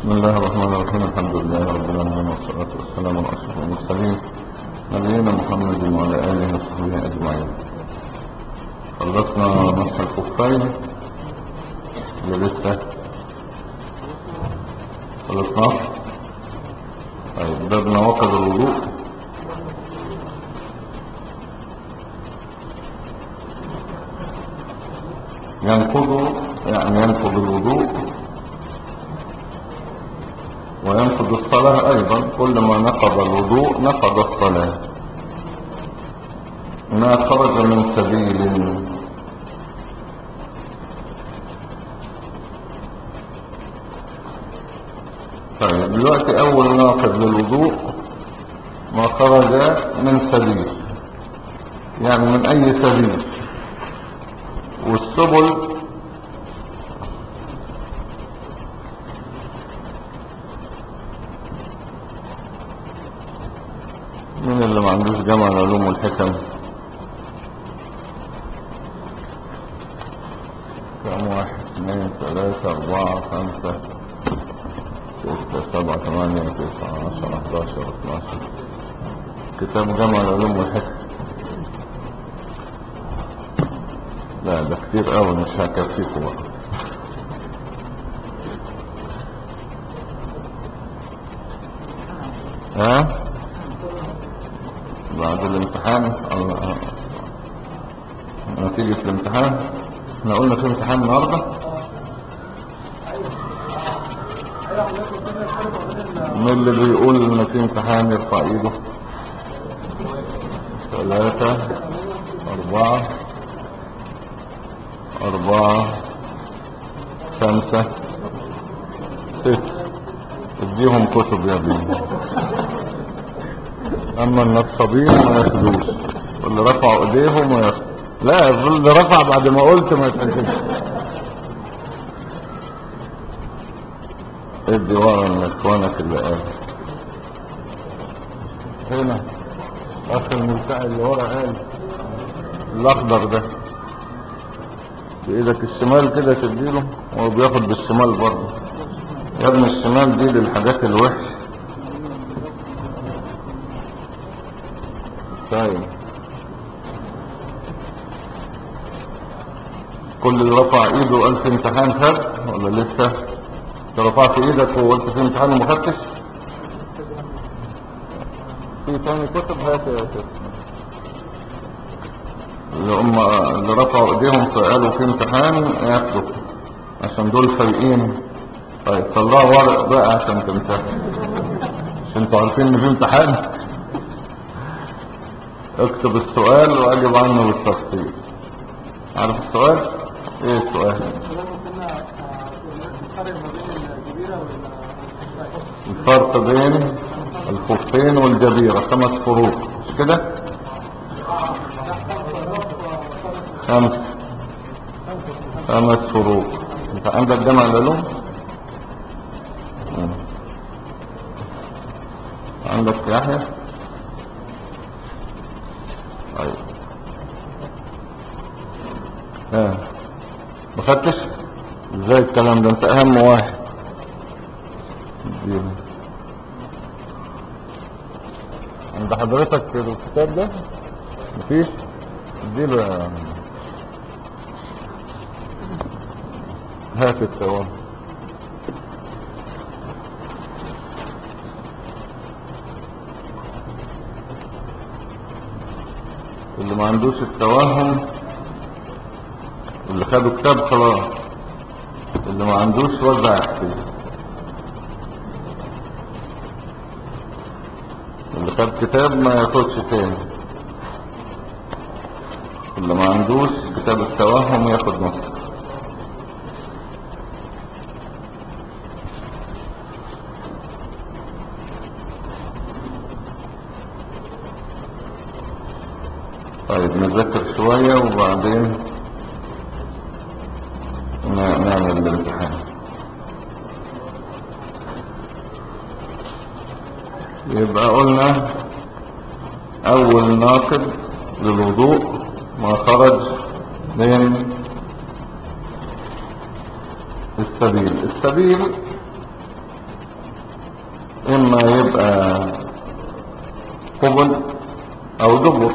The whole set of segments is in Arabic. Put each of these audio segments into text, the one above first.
بسم الله الرحمن الرحيم. الحمد لله رب العالمين، والصلاة والسلام على أشرف المرسلين نبينا محمد وعلى آله وصحبه أجمعين. خلصنا مسح الخفين اللي لسه خلصناه. طيب باب نواقض الوضوء. ينقض الوضوء وينقض الصلاة أيضا. كل ما نقض الوضوء نقض الصلاة. ما خرج من سبيل. طيب دلوقتي أول ناقض للوضوء ما خرج من سبيل، يعني من أي سبيل. والسبل من اللي ما عندوش جمع العلوم والحكم؟ كم؟ 1 2 3 4 5 6 7 8 9 10 11 12. كتاب جمع العلوم والحكم. لا ده كتير قوي، مش هكفيكم بقى. ها بعد الامتحان نتيجة الامتحان. احنا قلنا في امتحان النهارده. من اللي بيقول ان في امتحان يرفع ايده؟ 3 4 5 6. اديهم كتب يا ابني. اما النصابين ما ياخدوش، واللي رفعوا ايديهم ما ياخدوش. لا اللي رفع بعد ما قلت ما يتحسبش. ادي ورا من اخوانك اللي قال. هنا اخر الملتقي اللي ورا قال الاخضر ده بايدك الشمال كده تديله، وهو بياخد بالشمال برضه. يا ابني الشمال دي للحاجات الوحش. طيب كل اللي رفع ايده وقال في امتحان خد ولا لسه؟ انت رفعت ايدك وقلت في امتحان وما خدتش؟ في تاني كتب؟ هات يا شيخ. اللي رفعوا ايديهم فقالوا في امتحان ياخدوا، عشان دول فايقين. طيب طلعوا ورق بقى عشان تمتحن، عشان انتوا عارفين ان في امتحان. اكتب السؤال واجب عنه بالتفصيل. عارف السؤال؟ ايه السؤال؟ الفرق بين الخفين والجبيرة 5 فروق، مش كده؟ 5 فروق. انت عندك جمع العلوم؟ عندك يحيى؟ طيب ما خدتش؟ ازاي الكلام ده؟ انت اهم واحد. عند حضرتك الكتاب ده؟ مفيش؟ اديله يا هات التوام. اللي ما عندوش التوهم، اللي خدوا كتاب خلاص. اللي ما عندوش وزع يحكي. اللي خد كتاب ما ياخدش تاني. اللي ما عندوش كتاب التوهم ياخد نص. طيب نذاكر شوية وبعدين نعمل الامتحان. يبقى قلنا اول ناقض للوضوء ما خرج من السبيل. السبيل اما يبقى قبل او دبر.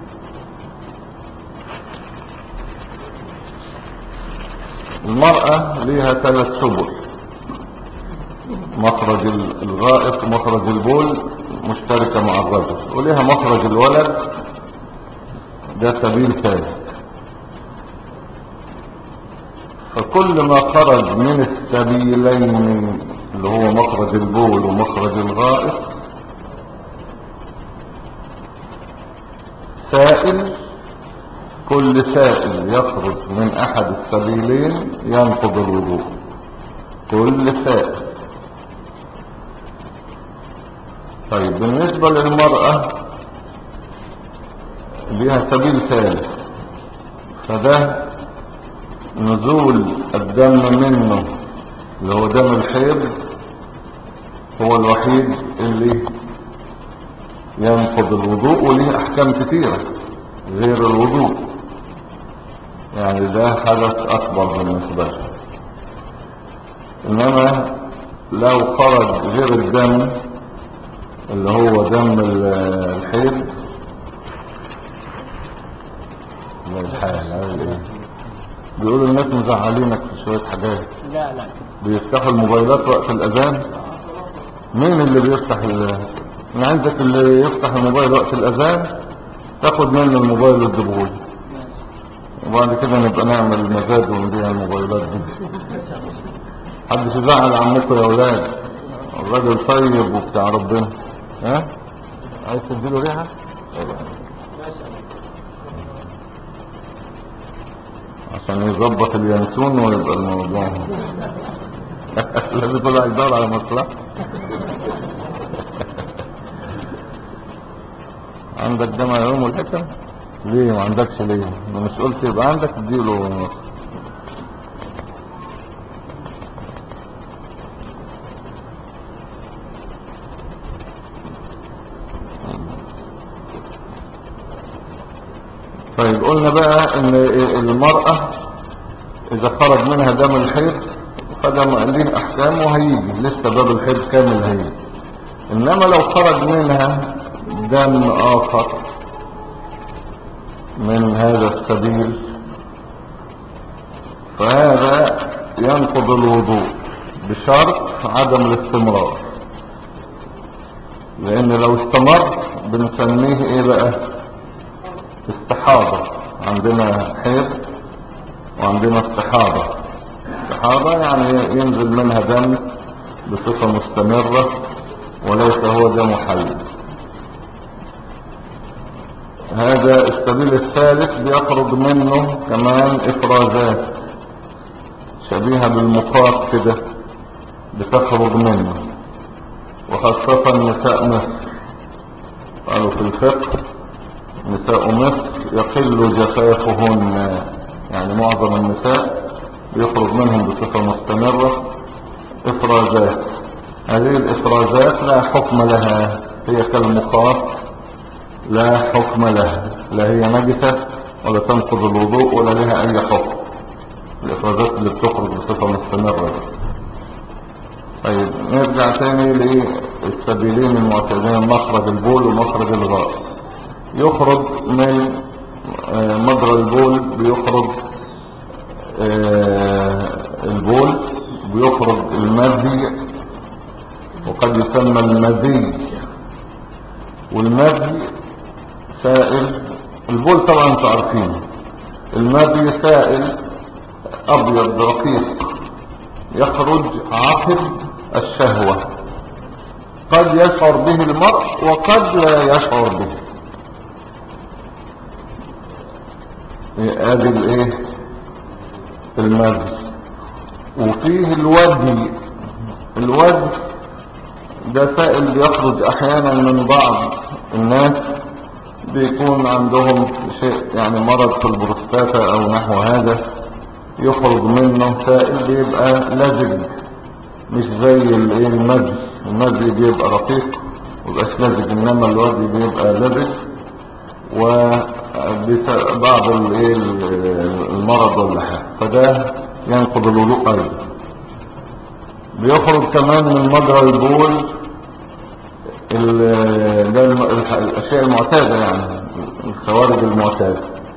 المرأة ليها 3 سبل: مخرج الغائط ومخرج البول مشتركة مع الرجل، وليها مخرج الولد، ده سبيل ثالث. فكل ما خرج من السبيلين اللي هو مخرج البول ومخرج الغائط سائل، كل سائل يخرج من احد السبيلين ينقض الوضوء، كل سائل. طيب بالنسبة للمرأة ليها سبيل ثالث، فده نزول الدم منه اللي هو دم الحيض هو الوحيد اللي ينقض الوضوء، وليه احكام كتيرة غير الوضوء، يعني ده حدث اكبر بالنسبة له. انما لو خرج غير الدم اللي هو دم الحيض بيقولوا الناس مزعلينك في شوية حاجات. لا بيفتحوا الموبايلات وقت الاذان. مين اللي بيفتح انا عندك اللي يفتح الموبايل وقت الاذان تاخد منه الموبايل وتجيبهولي، وبعد كده نبقى نعمل مزاد ونبيع الموبايلات دي. محدش يزعل عمكم يا اولاد، الراجل طيب وبتاع ربنا. ها عايز تديله ريحه؟ عشان يظبط اليانسون ويبقى الموضوع لازم كل واحد يدور على مصلحة. عندك جمع يوم والحكم؟ ليه ما عندكش؟ ليه ما مش قلت يبقى عندك تديله نص؟ طيب قلنا بقى ان المرأة اذا خرج منها دم الحيض فده مؤلين احكام وهيجي لسه باب الحيض كامل هيجي. انما لو خرج منها دم اخر من هذا السبيل فهذا ينقض الوضوء بشرط عدم الاستمرار، لان لو استمر بنسميه ايه بقى؟ استحاضة. عندنا حيض وعندنا استحاضة. استحاضة يعني ينزل منها دم بصفة مستمرة وليس هو دم حيض. هذا السبيل الثالث بيخرج منه كمان افرازات شبيهة بالمخاط كده بتخرج منه، وخاصة نساء مصر قالوا في الفقه نساء مصر يقل جفافهن، يعني معظم النساء بيخرج منهم بصفة مستمرة افرازات. هذه الافرازات لا حكم لها، هي كالمخاط لا حكم لها، لا هي نجسة ولا تنقض الوضوء ولا لها اي حكم، الافرازات اللي بتخرج بصفة مستمرة. طيب نرجع تاني للسبيلين المعتادين، مخرج البول ومخرج الغائط. يخرج من مجرى البول بيخرج البول، بيخرج المذي وقد يسمى المذي، والمذي سائل. البول طبعا انتوا عارفين، المذي سائل ابيض رقيق يخرج عقب الشهوة، قد يشعر به المرء وقد لا يشعر به. هذه الايه؟ المذي. وفيه الودي. الودي ده سائل بيخرج احيانا من بعض الناس بيكون عندهم شيء يعني مرض في البروستاتا او نحو هذا، يخرج منه سائل بيبقى لزج مش زي المذي. المذي بيبقى رقيق ومبقاش لزج، انما الودي بيبقى لزج وبعض المرض ولا حاجه، فده ينقض الوضوء ايضا. بيخرج كمان من مجرى البول ده الاشياء المعتادة يعني، الخوارج المعتادة.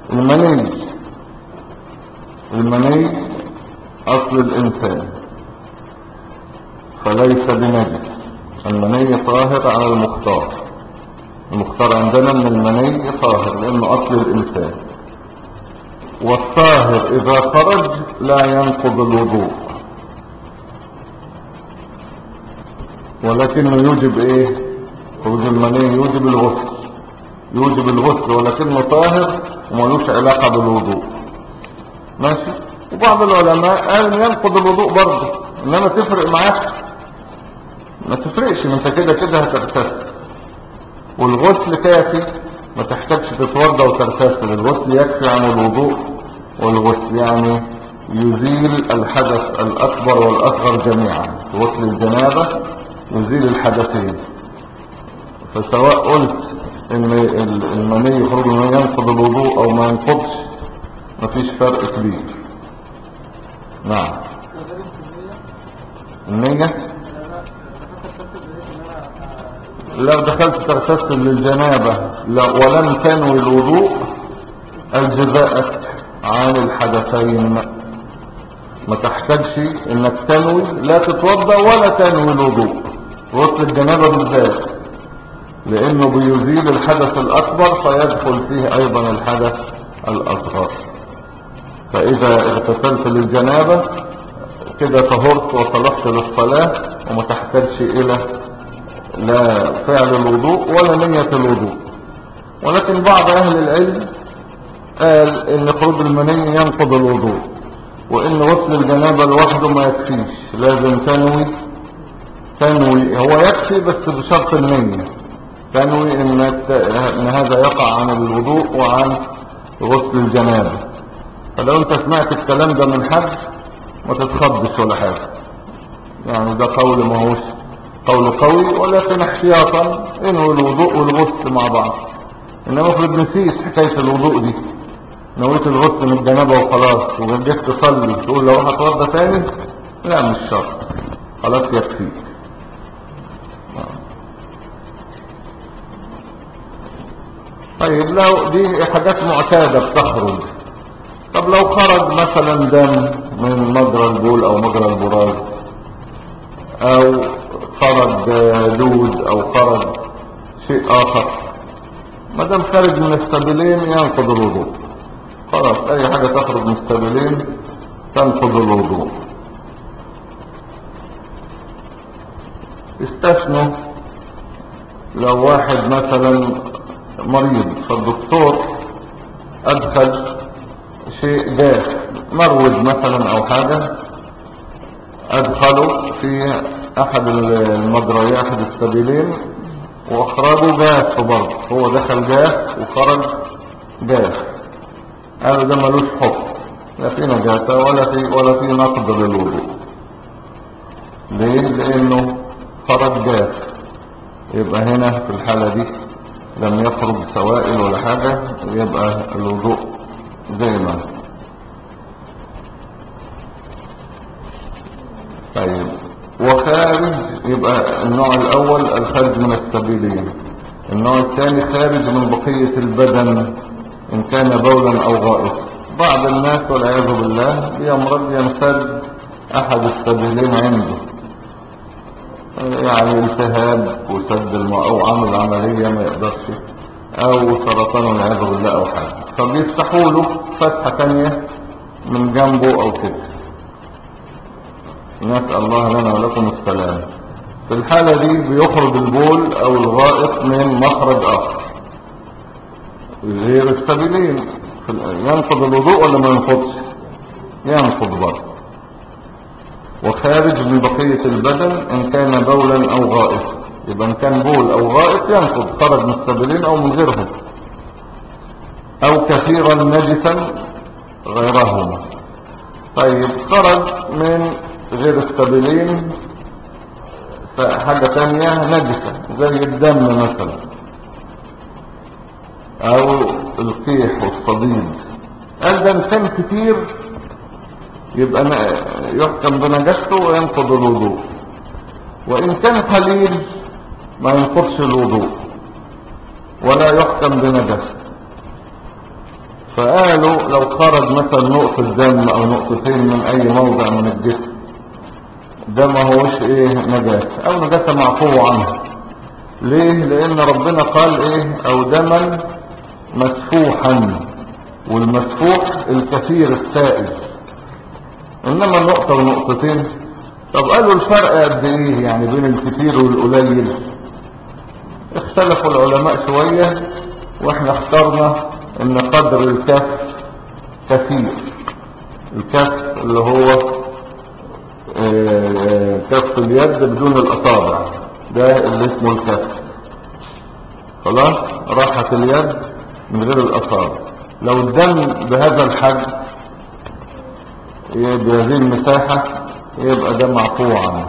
المني اصل الانسان فليس بنجس. المني طاهر على المختار عندنا ان المني طاهر لانه اصل الانسان. والطاهر اذا خرج لا ينقض الوضوء، ولكنه يوجب ايه؟ خروج المني يوجب الغسل ولكنه طاهر وملوش علاقة بالوضوء. ماشي. وبعض العلماء قال ينقض الوضوء برضه، انما تفرق معاك؟ ما تفرقش، انت كده كده هتغتسل والغسل كافي، ما تحتاجش تتوضا وتغتسل. الغسل يكفي عن الوضوء، والغسل يعني يزيل الحدث الاكبر والاصغر جميعا. غسل الجنابه يزيل الحدثين. فسواء قلت ان المني يخرج من ينقض الوضوء او ما ينقضش، مفيش فرق كبير. نعم. النية لو دخلت تغتسل للجنابة ولم تنوي الوضوء أجزأت عن الحدثين، ما تحتاجش انك تنوي، لا تتوضا ولا تنوي الوضوء. غسل الجنابة بالذات لانه بيزيل الحدث الاكبر فيدخل فيه ايضا الحدث الاصغر. فاذا اغتسلت للجنابة كده طهرت وصلحت للصلاة، وما تحتاجش الى لا فعل الوضوء ولا نية الوضوء. ولكن بعض اهل العلم قال ان خروج المني ينقض الوضوء، وان غسل الجنابة لوحده ما يكفيش، لازم تنوي. هو يكفي بس بشرط النية، تنوي ان هذا يقع عن الوضوء وعن غسل الجنابة. فلو انت سمعت الكلام ده من حد ما تتخضش ولا حاجة، يعني ده قول ما هوش قول قوي، ولكن احتياطا انوي الوضوء والغسل مع بعض. انما افرض نسيت حكاية الوضوء دي، نويت الغسل من الجنابة وخلاص وجيت تصلي تقول لو هتوضى تاني، لا مش شرط، خلاص يكفي. طيب لو دي حاجات معتادة بتخرج، طب لو خرج مثلا دم من مجرى البول او مجرى البراز، او خرج دود او خرج شيء اخر، ما دام خارج من السبيلين ينقض الوضوء. خلاص اي حاجة تخرج من السبيلين تنقض الوضوء. استثنوا لو واحد مثلا مريض فالدكتور ادخل شيء جاف، مرود مثلا او حاجة، ادخلوا في احد المجريات احد السبيلين واخرجوا جاف برضه، هو دخل جاف وخرج جاف، قالوا ده ملوش حكم، لا في نجاسة ولا في نقض للوضوء. ليه؟ لانه خرج جاف، يبقى هنا في الحالة دي لم يخرج سوائل ولا حاجة، يبقى الوضوء زي ما. طيب وخارج، يبقى النوع الاول الخارج من السبيلين. النوع الثاني خارج من بقية البدن ان كان بولا او غائط. بعض الناس والعياذ بالله بيمرض ينسد احد السبيلين عنده، يعني التهاب وسد الماء او عمل عملية ما يقدرش، او سرطان والعياذ بالله او حاجة، فبيفتحوا له فتحة تانية من جنبه او كده. نسأل الله لنا ولكم السلام. في الحالة دي بيخرج البول او الغائط من مخرج اخر غير السبيلين، ينقض الوضوء ولا ما ينقضش؟ ينقض برضه. وخارج من بقية البدن ان كان بولا او غائط، يبقى ان كان بول او غائط ينقض، خرج من السبيلين او من غيرهم، او كثيرا نجسا غيرهما. طيب خرج من غير السبيلين حاجة تانية نجسة زي الدم مثلا او القيح والصديد، قال ده انسان كتير يبقى يحكم بنجاسته وينقض الوضوء. وان كان قليل ما ينقضش الوضوء ولا يحكم بنجاسة. فقالوا لو خرج مثلا نقطة دم او نقطتين من اي موضع من الجسم، ده ما هوش ايه نجاسة او نجاسة معفو عنها. ليه؟ لان ربنا قال ايه؟ او دما مسفوحا، والمسفوح الكثير السائل، انما النقطة ونقطتين. طب قالوا الفرق قد ايه يعني بين الكثير والقليل؟ اختلفوا العلماء شوية، واحنا اخترنا ان قدر الكف كثير. الكف اللي هو كف اليد بدون الاصابع، ده اللي اسمه الكف. خلاص، راحت اليد من غير الاصابع. لو الدم بهذا الحجم بهذه المساحة يبقى ده معفو عنه.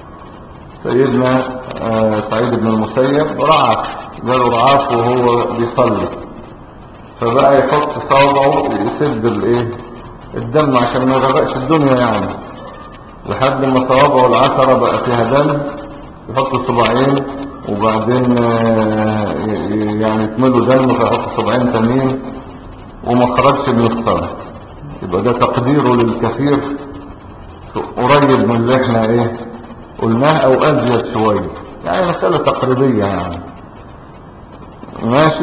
سيدنا سعيد بن المسيب رعف، جاله رعاف وهو بيصلي، فبقى يحط صوابعه يسد الدم عشان ما يغرقش الدنيا يعني، لحد ما صوابعه العشرة بقى فيها دم، يحط صباعين وبعدين يعني يكملوا دم فيحط صباعين تانيين وما خرجش من الصلاة. يبقى ده تقديره للكثير قريب من اللي احنا قلناه او ازيد شوية، يعني مسألة تقريبية يعني. ماشي.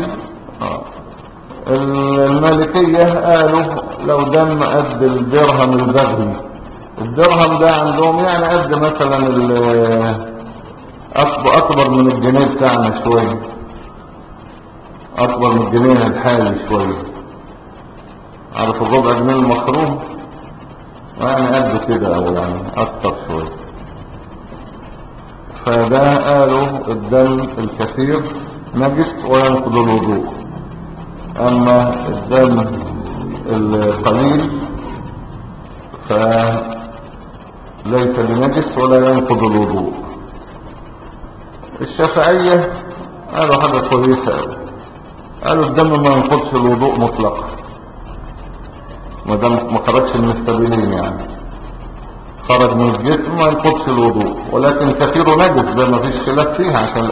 المالكية قالوا لو دم قد الدرهم البغلي، الدرهم ده عندهم يعني قد مثلا اكبر من الجنيه بتاعنا شوية، اكبر من الجنيه الحالي شوية. عارف الربع جنيه المخروم؟ يعني قد كده او يعني اكتر شوية. فده قالوا الدم الكثير نجس وينقض الوضوء، اما الدم القليل فليس بنجس ولا ينقض الوضوء. الشافعية قالوا حاجة كويسة، قالوا الدم ما ينقضش الوضوء مطلقا ما دام ما خرجش من السبيلين، يعني خرج من الجسم ما ينقضش الوضوء، ولكن كثيره نجس، ده ما فيش خلاف فيها عشان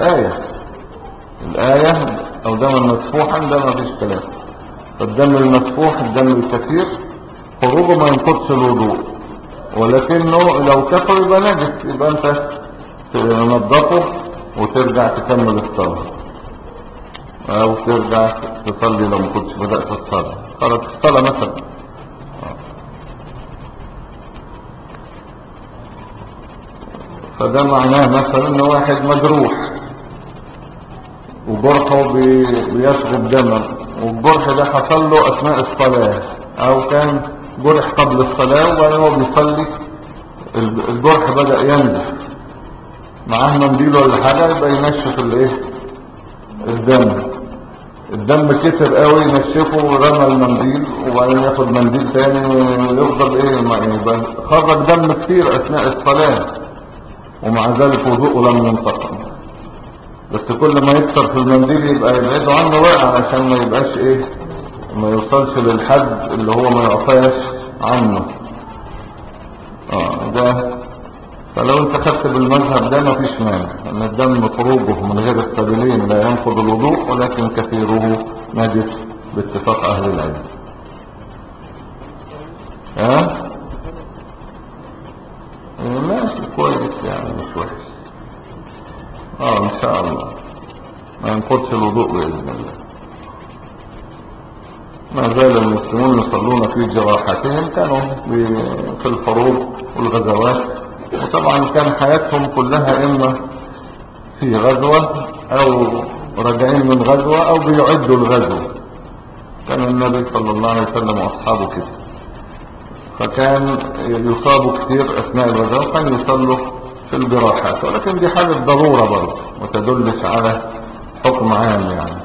الآية او دم مسفوحا ده ما فيش خلاف. فالدم المسفوح الدم الكثير خروجه ما ينقضش الوضوء، ولكنه لو كثر يبقى نجس، يبقى انت تنظفه وترجع تكمل الصلاة او ترجع تصلي لو ما كنتش بدأت الصلاة. خرج الصلاة مثلا. فده معناه مثلا ان واحد مجروح وجرحه بيسغب دما، والجرح ده حصل له اثناء الصلاة او كان جرح قبل الصلاة وبعدين هو بيصلي الجرح بدأ ينزف، معاه منديل ولا حاجة يبقى ينشف الدم كتر قوي ينشفه ورمى المنديل وبعدين ياخد منديل تاني ويفضل يبقى خرج دم كتير اثناء الصلاة ومع ذلك وضوءه لم ينتقم. بس كل ما يكسر في المنديل يبقى يبعدوا عنه بقى عشان ما يبقاش ما يوصلش للحد اللي هو ما يعفاش عنه. ده فلو انت خدت بالمذهب ده ما فيش مانع ان الدم خروجه من غير السبيلين لا ينقض الوضوء، ولكن كثيره نجس باتفاق اهل العلم. ماشي كويس يعني مش وحش. ان شاء الله ما ينقضش الوضوء باذن الله. ما زال المسلمون يصلون في جراحتهم، كانوا في الحروب والغزوات، وطبعا كان حياتهم كلها اما في غزوة او راجعين من غزوة او بيعدوا الغزوة. كان النبي صلى الله عليه وسلم واصحابه كده، فكان يصابوا كثير اثناء الغزوة، كان يصلوا في الجراحات، ولكن دي حالة ضرورة برضه وتدلش على حكم عام يعني.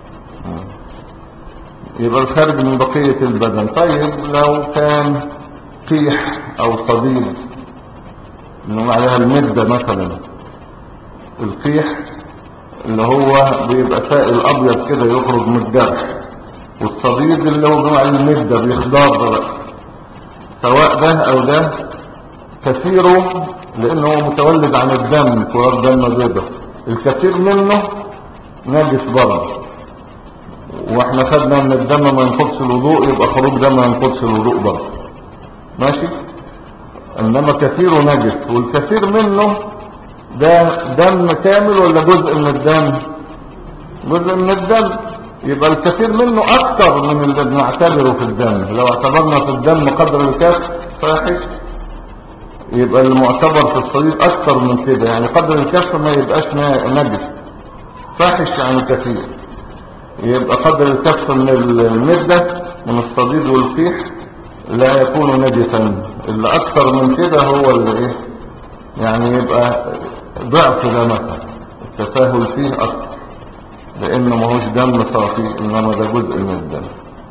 يبقى الخارج من بقية البدن. طيب لو كان قيح او صديد انه عليها المدة مثلا، القيح اللي هو بيبقى سائل ابيض كده يخرج من الجرح، والصديد اللي هو بيبقى المدة بيخضار بقى، سواء ده او ده كثيره لانه هو متولد عن الدم، كرات دم بيضة، الكثير منه نجس برضه، واحنا خدنا ان الدم ما ينقضش الوضوء، يبقى خروج دم ما ينقضش الوضوء برضه، ماشي. انما كثيره نجس، والكثير منه ده دم كامل ولا جزء من الدم؟ جزء من الدم. يبقى الكثير منه اكتر من اللي بنعتبره في الدم. لو اعتبرنا في الدم قدر الكاس فاحش، يبقى المعتبر في الصديد اكتر من كده، يعني قدر الكاس ما يبقاش نجس، فاحش يعني كثير. يبقى قدر الكف من المدة من الصديد والقيح لا يكون نجسا، اللي اكتر من كده هو اللي ايه، يعني يبقى ضعف ده مثلا، التساهل فيه اكتر، لانه ماهوش دم صافي، انما ده جزء من الدم.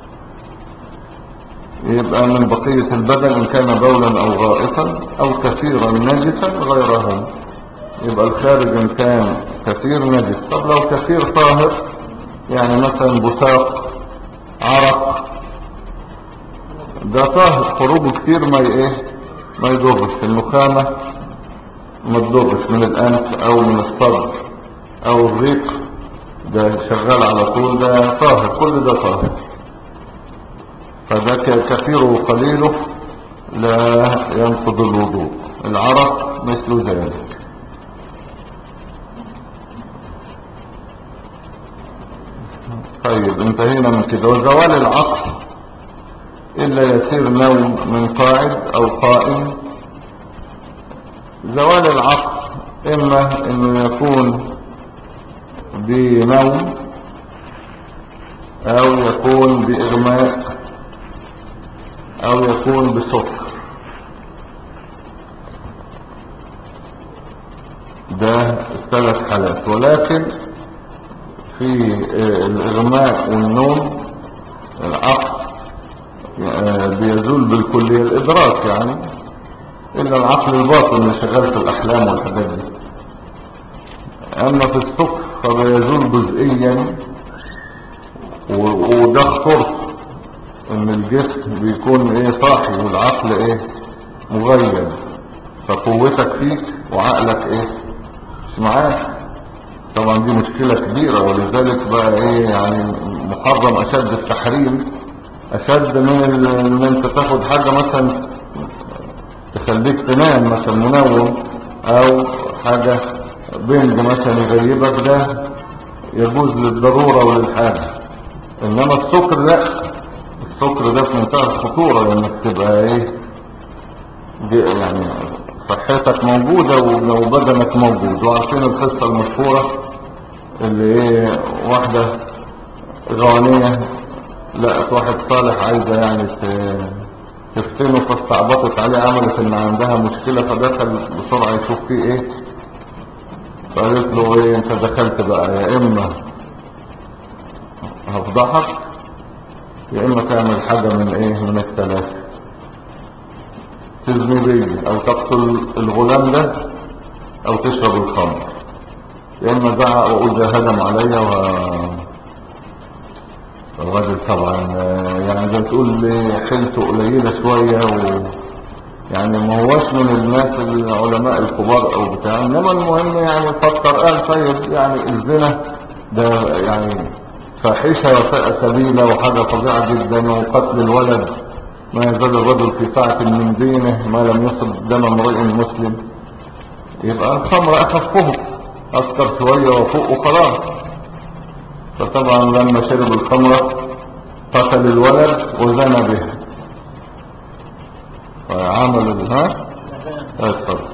يبقى من بقية البدن ان كان بولا او غائطا او كثيرا نجسا غيرهم. يبقى الخارج ان كان كثير نجس. طب لو كثير طاهر، يعني مثلا بساق، عرق، ده طاهر، خروجه كتير ما يضرش. النخامة ما تضرش من الانف او من الصدر او الريق، ده شغال على طول، ده طاهر، كل ده طاهر. فده كثيره وقليله لا ينقض الوضوء. العرق مثل ذلك. طيب انتهينا من كده. وزوال العقل إلا يسير نوم من قاعد أو قائم. زوال العقل إما إنه يكون بنوم أو يكون بإغماء أو يكون بسكر. ده الثلاث حالات. ولكن في الإغماء والنوم العقل بيزول بالكلية، الإدراك يعني، إلا العقل الباطن اللي شغال في الأحلام والحاجات دي. أما في السكر فبيزول جزئيا، وده خطورته إن الجسم بيكون صاحي والعقل مغيب، فقوتك فيك وعقلك مش معاك. طبعا دي مشكلة كبيرة، ولذلك بقى يعني محرم أشد التحريم، أشد من ان انت تاخد حاجة مثلا تخليك تنام، مثلا منوم او حاجة بنج مثلا يغيبك، ده يجوز للضرورة وللحاجة. انما السكر لا، السكر ده في منتهى الخطورة، لانك تبقى يعني صحتك موجودة وبدنك موجود. وعارفين القصة المشهورة اللي واحدة غانية لقت واحد صالح عايزة يعني تفتنه، فاستعبطت عليه، عملت ان عندها مشكلة، فدخل بسرعة يشوف فيه فقالت له انت دخلت بقى، يا اما هفضحك يا اما تعمل حاجة من الثلاثة، تزني بي او تقتل الغلام ده او تشرب الخمر. يا اما زعق واقول ده هدم عليا. الراجل طبعا يعني زي تقول لي حيلته قليلة شوية، يعني ما هوش من الناس العلماء الكبار او بتاع، انما المهم يعني فكر قال طيب يعني الزنا ده يعني فاحشة وساء سبيلة وحاجة فظيعة جدا، وقتل الولد ما يزال الرجل في ساعة من دينه ما لم يصب دم امرئ مسلم. يبقى الخمر اخفه اكتر شوية وفوق وخلاص. فطبعا لما شرب الخمرة قتل الولد وزنى به، فعمل اتفضل.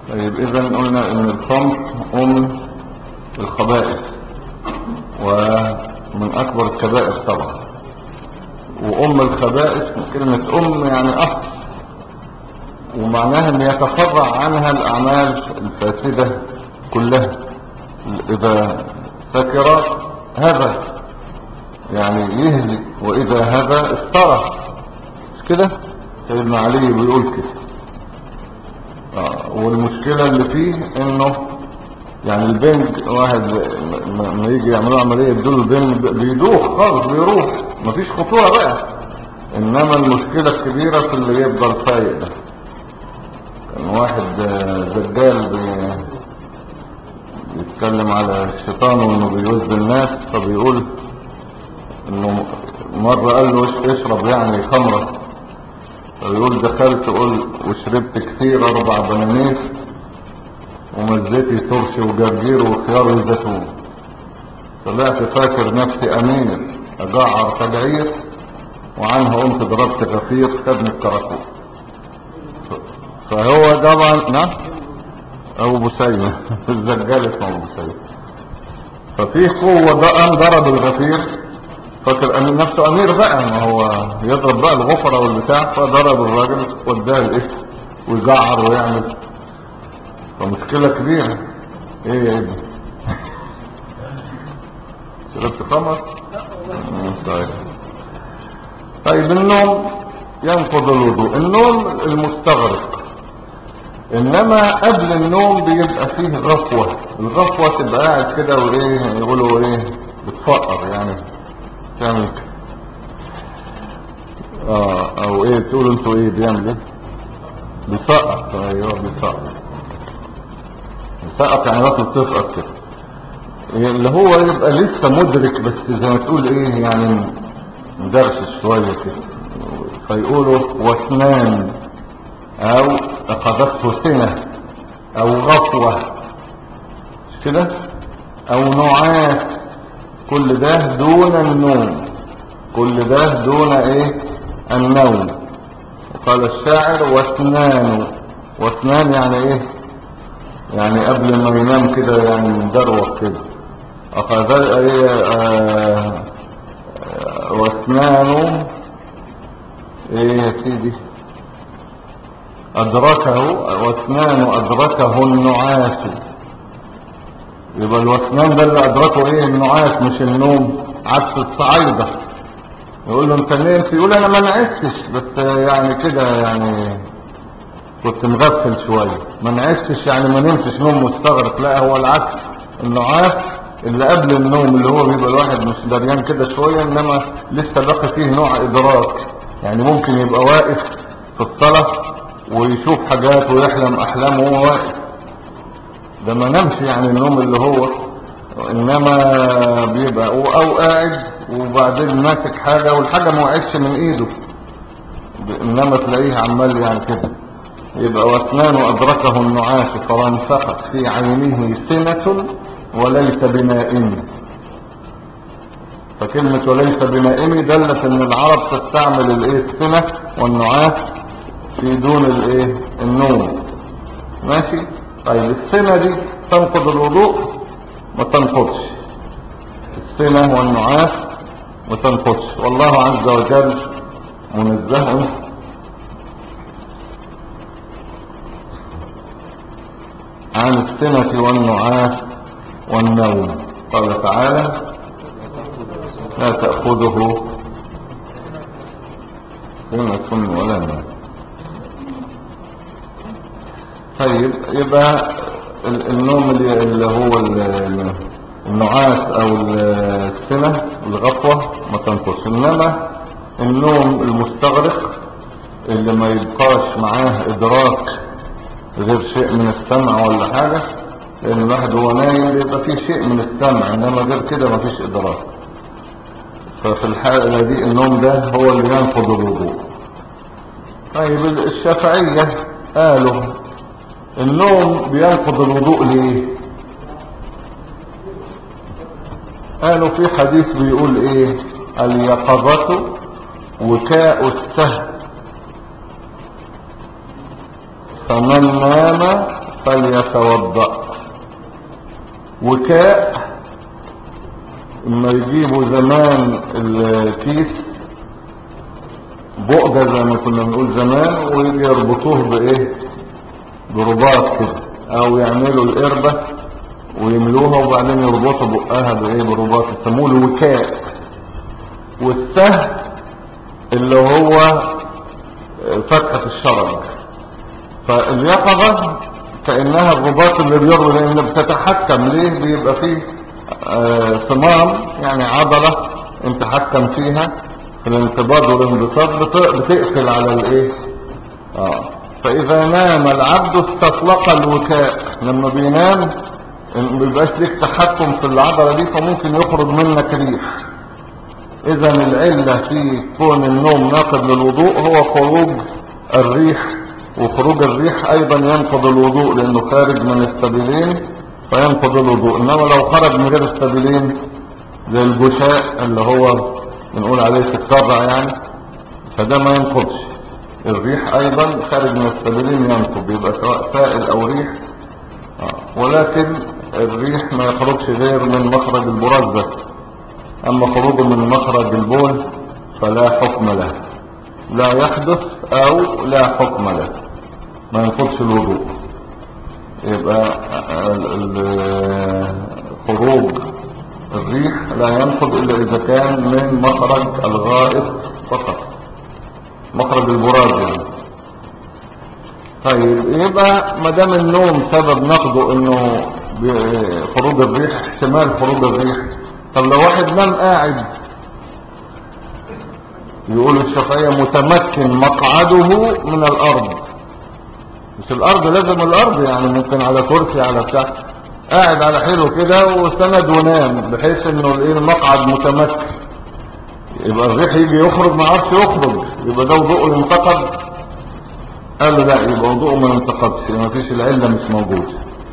طيب إذا قلنا إن الخمر أم الخبائث ومن أكبر الكبائر طبعا، وأم الخبائث كلمة أم يعني أصل، ومعناها أن يتفرع عنها الأعمال الفاسدة كلها. إذا سكر هذا يعني يهلك، وإذا هذا افترى، مش كده؟ سيدنا علي بيقول كده. والمشكلة اللي فيه انه يعني البنج واحد ما يجي يعملوا عملية يدوله البنج بيدوخ خالص، بيروح، مفيش خطورة بقى. انما المشكلة الكبيرة في اللي يفضل فايق ده. كان واحد دجال بيتكلم على الشيطان وانه بيوز الناس، فبيقول انه مرة قال له اشرب يعني خمرة، فبيقول دخلت وشربت كثير 4 بنانيس ومزيتي ترشي وجرجير وخيار وزيتون، طلعت فاكر نفسي امير اجعر تجعير، وعنها قمت ضربت غفير خدني الكراكوب. فهو طبعا نعم ابو بسيمة الزجال اسمه ابو بسيمة. ففي قوة ده قام ضرب الغفير، فاكر ان نفسه امير بقى، ما هو يضرب بقى الغفرة والبتاع، فضرب الراجل وداه الايه ويجعر ويعمل. فمشكلة كبيرة. ايه يا ابني؟ شربت خمر؟ طيب النوم ينقض الوضوء، النوم المستغرق. انما قبل النوم بيبقى فيه غفوة، الغفوة تبقى قاعد كده وايه يقولوا ايه بتفقر يعني تعمل كده. او ايه تقولوا انتوا ايه بيعمل ايه؟ بيسقط. ايوه بيسقط. بيسقط يعني راسه بتسقط كده، اللي هو يبقى لسه مدرك بس زي ما تقول ايه يعني مدرسش شوية كده. فيقولوا واسنان او اخذته سنة او غفوة، مش كده؟ او نعاس، كل ده دون النوم، كل ده دون ايه النوم. وقال الشاعر واسنان، واسنان يعني ايه يعني قبل ما ينام كده يعني مدروخ كده. اخذ ايه واسنانه ايه يا سيدي ادركه، واسنان ادركه النعاس. يبقى الواسنان ده اللي ادركه ايه النعاس مش النوم، عكس الصعيدة. يقول له انت نمت، يقول انا ما نعستش بس يعني كده يعني كنت مغفل شوية، ما نعستش يعني ما نمتش نوم مستغرق. لا هو العكس، النعاس اللي قبل النوم اللي هو بيبقى الواحد مش دريان كده شوية، انما لسه باقي فيه نوع ادراك. يعني ممكن يبقى واقف في الصلاة ويشوف حاجات ويحلم احلام وهو واقف، ده ما نمش يعني النوم اللي هو. انما بيبقى او قاعد وبعدين ماسك حاجة والحاجة ما وقعتش من ايده، انما تلاقيه عمال يعني كده. يبقى واسنانه ادركه النعاس فرنفخت في عينه سنة وليس بنائم. فكلمة وليس بنائم دلت ان العرب تستعمل الايه السنة والنعاس في دون الايه النوم. ماشي. طيب السنة دي تنقض الوضوء ما تنقضش، السنة والنعاس ما تنقضش، والله عز وجل منزه عن السنة والنعاس والنوم. قال تعالى لا تأخذه سنة ولا نوم. طيب يبقى النوم اللي هو النعاس او السنة الغفوة ما تنقص، انما النوم المستغرق اللي ما يبقاش معاه ادراك غير شيء من السمع ولا حاجة، لان الواحد هو نايم بيبقى فيه شيء من السمع، انما غير كده ما فيش ادراك. ففي الحالة دي النوم ده هو اللي ينقض الوضوء. طيب الشافعية قالوا النوم بينقض الوضوء ليه؟ قالوا في حديث بيقول ايه اليقظة وكاء السهل، فمن نام فليتوضأ. وكاء اما يجيبوا زمان الكيس بؤجة زي ما كنا بنقول زمان، ويجي يربطوه بايه، برباط كده، او يعملوا القربة ويملوها وبعدين يربطوا بقها بايه، برباط، يسموه الوكاء. والسهل اللي هو فتحة الشرج. فاليقظة كأنها الرباط اللي بيربط، لان بتتحكم ليه، بيبقى فيه صمام يعني عضلة انت حكم فيها في الانقباض والانبساط، بتقفل على الايه. فاذا نام العبد استطلق الوكاء. لما بينام مبيبقاش ليك تحكم في العضلة دي، فممكن يخرج منك ريح. اذا العلة في كون النوم ناقض للوضوء هو خروج الريح، وخروج الريح ايضا ينقض الوضوء لانه خارج من السبيلين فينقض الوضوء. انما لو خرج من غير السبيلين زي الجشاء اللي هو بنقول عليه سكرة يعني، فده ما ينقضش. الريح ايضا خارج من السبيلين ينقض، يبقى سواء سائل او ريح. ولكن الريح ما يخرجش غير من مخرج البراز بس، اما خروجه من مخرج البول فلا حكم له، لا يحدث او لا حكم له، ما ينقضش الوضوء. يبقى خروج الريح لا ينقض الا اذا كان من مخرج الغائط فقط، مخرج البراز يعني. طيب يبقى ما دام النوم سبب نقضه انه خروج الريح، احتمال خروج الريح. طب لو واحد نام قاعد، يقول الشافعية متمكن مقعده من الارض، مش الارض لازم الارض يعني، ممكن على كرسي على بتاع، قاعد على حيله كده وسند ونام، بحيث انه المقعد متمكن، يبقى الريح يجي يخرج ما عرفش يخرج، يبقى ده وضوءه ينتقد. قال له لا، يبقى وضوءه ما ينتقدش، ما فيش، العلة مش موجودة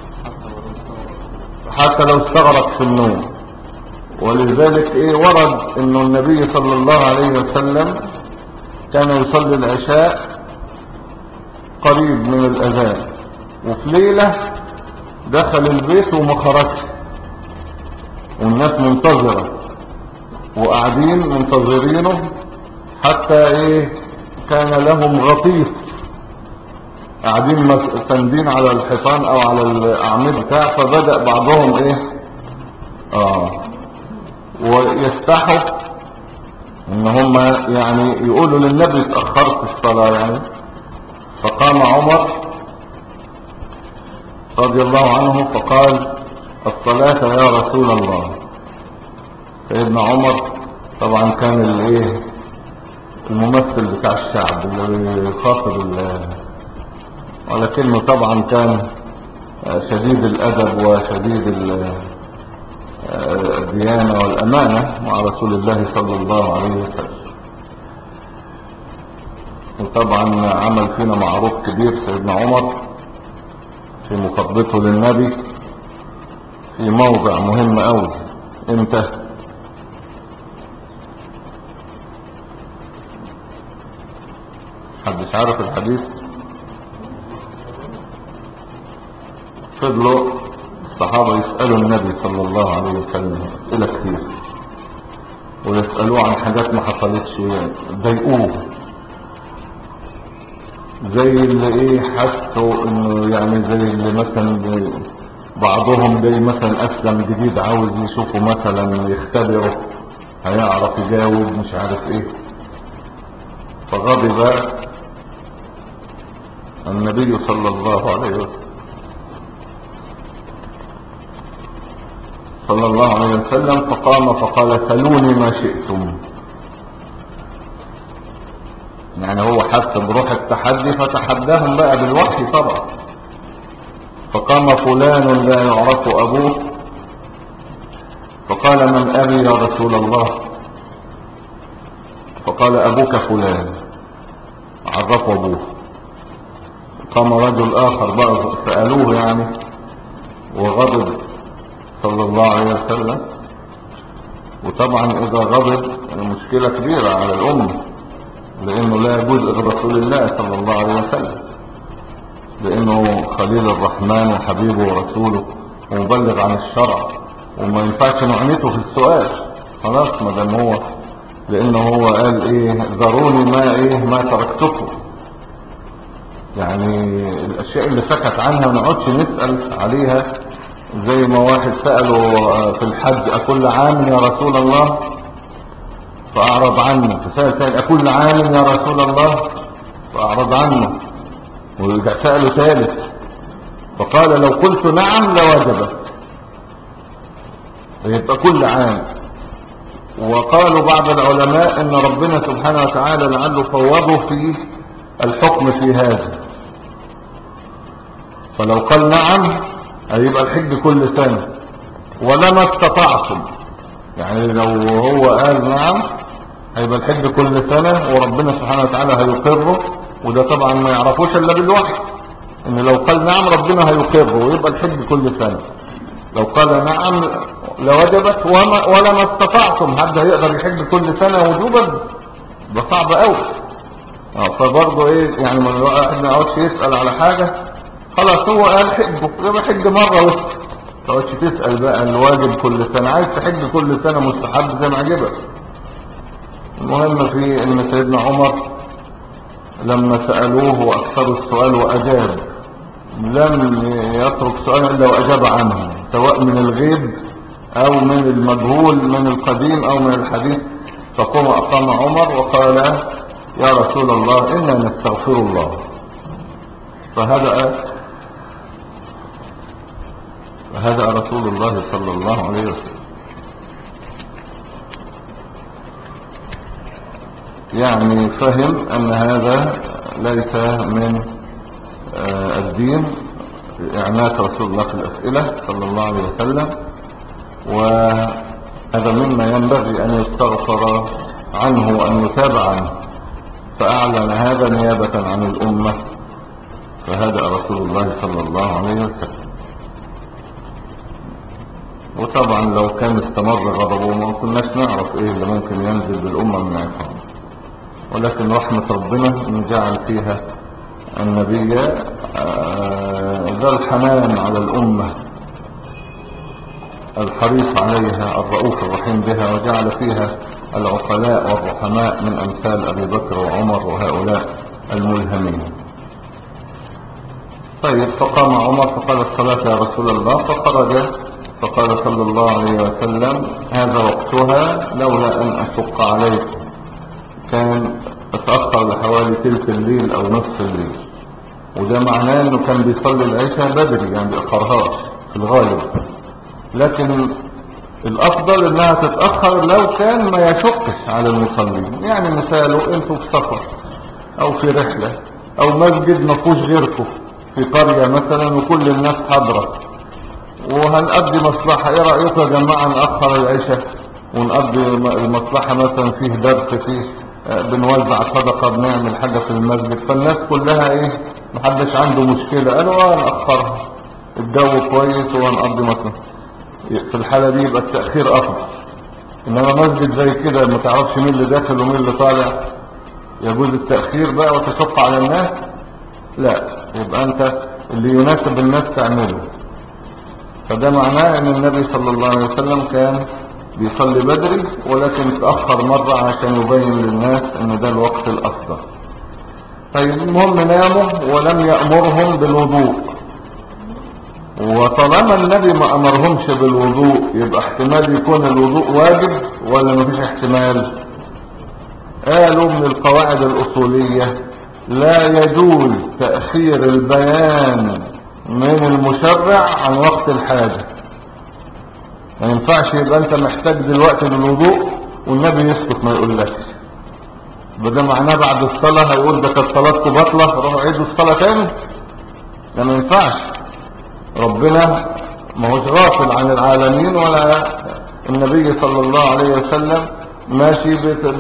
حتى لو استغرق في النوم. ولذلك ورد انه النبي صلى الله عليه وسلم كان يصلي العشاء قريب من الاذان، وفي ليلة دخل البيت وما خرجش، والناس منتظرة وقاعدين منتظرينه، حتى كان لهم غطيس، قاعدين ساندين على الحيطان او على الاعمده بتاع، فبدأ بعضهم ويستحوا ان هم يعني يقولوا للنبي اتأخرت الصلاة يعني. فقام عمر رضي الله عنه فقال الصلاة يا رسول الله. سيدنا عمر طبعا كان الممثل بتاع الشعب اللي يخاطب ولكنه طبعا كان شديد الادب وشديد الديانة والامانة مع رسول الله صلى الله عليه وسلم. وطبعا عمل فينا معروف كبير سيدنا عمر في مخاطبته للنبي في موضع مهم قوي. امتى؟ محدش عارف الحديث؟ فضلوا الصحابة يسألوا النبي صلى الله عليه وسلم اسئلة كتير، ويسألوه عن حاجات ما حصلتش، ضايقوه، زي اللي حسوا انه يعني زي اللي مثلا بعضهم جاي مثلا اسلم جديد عاوز يشوفه مثلا يختبره هيعرف يجاوب مش عارف فغضب النبي صلى الله عليه وسلم فقام فقال سلوني ما شئتم. يعني هو حس بروح التحدي فتحداهم بقى بالوحي طبعا. فقام فلان لا يعرف ابوه فقال من ابي يا رسول الله؟ فقال ابوك فلان، عرفوا ابوه. قام رجل اخر بقى سألوه يعني، وغضب صلى الله عليه وسلم. وطبعا اذا غضب مشكلة كبيرة على الامة، لانه لا يجوز رسول الله صلى الله عليه وسلم. لانه خليل الرحمن وحبيبه ورسوله ومبلغ عن الشرع، وما ينفعش نعنته في السؤال. خلاص ما دام هو، لانه هو قال ايه؟ ذروني ما تركتكم. يعني الاشياء اللي سكت عنها ما نقعدش نسأل عليها. زي ما واحد سأله في الحج أكل عام يا رسول الله فأعرض عنه، فسأل ثاني أكل عام يا رسول الله فأعرض عنه، ورجع سأله ثالث فقال لو قلت نعم لوجبت، يبقى كل عام. وقالوا بعض العلماء ان ربنا سبحانه وتعالى لعله فوضه في الحكم في هذا، فلو قال نعم هيبقى الحج كل سنة ولما استطعتم. يعني لو هو قال نعم هيبقى الحج كل سنة وربنا سبحانه وتعالى هيقره، وده طبعا ما يعرفوش الا بالوحي، ان لو قال نعم ربنا هيقره ويبقى الحج كل سنة. لو قال نعم لوجبت ولما استطعتم. حد هيقدر يحج كل سنة وجوبا؟ ده صعب قوي. فبرضه ايه يعني، ما الواحد ما يقعدش يسأل على حاجة. خلاص هو قال حجه يبقى حج مرة وسط، ما تقعدش تسأل بقى الواجب كل سنة. عايز تحج كل سنة مستحب زي ما عجبك. المهم في ان سيدنا عمر لما سألوه واكثروا السؤال واجاب، لم يترك سؤال الا واجاب عنه، سواء من الغيب او من المجهول، من القديم او من الحديث. فقام عمر وقال يا رسول الله انا نستغفر الله. فهدأ رسول الله صلى الله عليه وسلم. يعني فهم ان هذا ليس من الدين، إعنات رسول الله في الأسئلة صلى الله عليه وسلم، وهذا مما ينبغي أن يستغفر عنه وأن يتابع عنه. فأعلن هذا نيابة عن الأمة، فهدأ رسول الله صلى الله عليه وسلم. وطبعا لو كان استمر غضبه ما كناش نعرف ايه اللي ممكن ينزل بالأمة من عقاب، ولكن رحمة ربنا ان جعل فيها النبي ذا الحنان على الأمة، الحريص عليها، الرؤوف الرحيم بها، وجعل فيها العقلاء والرحماء من أمثال أبي بكر وعمر وهؤلاء الملهمين. طيب فقام عمر فقال الصلاة يا رسول الله، فخرج فقال صلى الله عليه وسلم هذا وقتها لولا أن أشق عليكم. كان اتأخر لحوالي تلت الليل أو نصف الليل، وده معناه انه كان بيصلي العشاء بدري، يعني بيأخرهاش في الغالب. لكن الافضل انها تتأخر لو كان ما يشقش على المصلين. يعني مثاله انتوا في سفر او في رحلة او مسجد ما فيهوش غيركم في قرية مثلا وكل الناس حاضرة وهنقضي مصلحة، ايه رأيكم يا جماعة نأخر العشاء ونقضي المصلحة مثلا فيه درس، فيه بنوزع صدقة، بنعمل حاجة في المسجد، فالناس كلها ايه محدش عنده مشكلة، قالوا نأخرها الجو كويس وهنقضي مثلا. في الحالة دي يبقى التأخير افضل. انما مسجد زي كده ما تعرفش مين اللي داخل ومين اللي طالع، يجوز التأخير بقى وتشق على الناس؟ لا، يبقى انت اللي يناسب الناس تعمله. فده معناه ان النبي صلى الله عليه وسلم كان بيصلي بدري، ولكن تأخر مرة عشان يبين للناس ان ده الوقت الافضل. طيب المهم ناموا ولم يأمرهم بالوضوء، وطالما النبي ما امرهمش بالوضوء يبقى احتمال يكون الوضوء واجب ولا مفيش احتمال؟ قالوا من القواعد الاصولية لا يجوز تأخير البيان من المشرع عن وقت الحاجة. ما ينفعش يبقى انت محتاج دلوقتي للوضوء والنبي يسكت ما يقولكش، بده معناه بعد الصلاة هيقول ده كانت صلاتكم باطلة روحوا عيدوا الصلاة تاني. ده ما ينفعش. ربنا ما هوش غافل عن العالمين، ولا النبي صلى الله عليه وسلم ماشي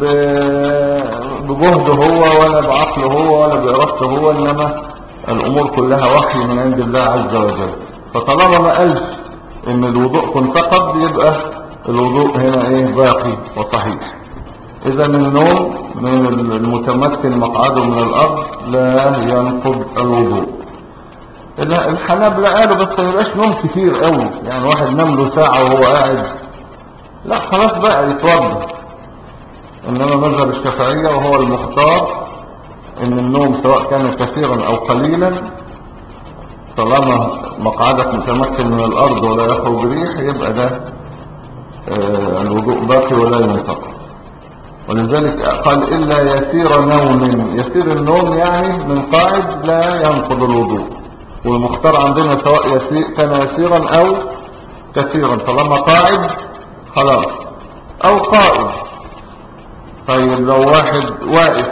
بجهده هو ولا بعقله هو ولا بإرادته هو، انما الامور كلها وحي من عند الله عز وجل. فطالما ما قالش ان الوضوء انتقض يبقى الوضوء هنا ايه باقي وصحيح. اذا النوم من المتمكن مقعده من الارض لا ينقض الوضوء. الحنابلة قالوا بس ما يبقاش نوم كتير قوي، يعني واحد نام له ساعة وهو قاعد، لا خلاص بقى يتوضى. انما مذهب الشافعية وهو المختار ان النوم سواء كان كثيرا او قليلا طالما مقعدك متمكن من الارض ولا يخرج ريح يبقى ده الوضوء باقي ولا ينتقل. ولذلك قال الا يسير نوم، يسير النوم يعني من قاعد لا ينقض الوضوء. والمختار عندنا سواء كان يسيرا او كثيرا، طالما قاعد خلاص او قائد. طيب لو واحد واقف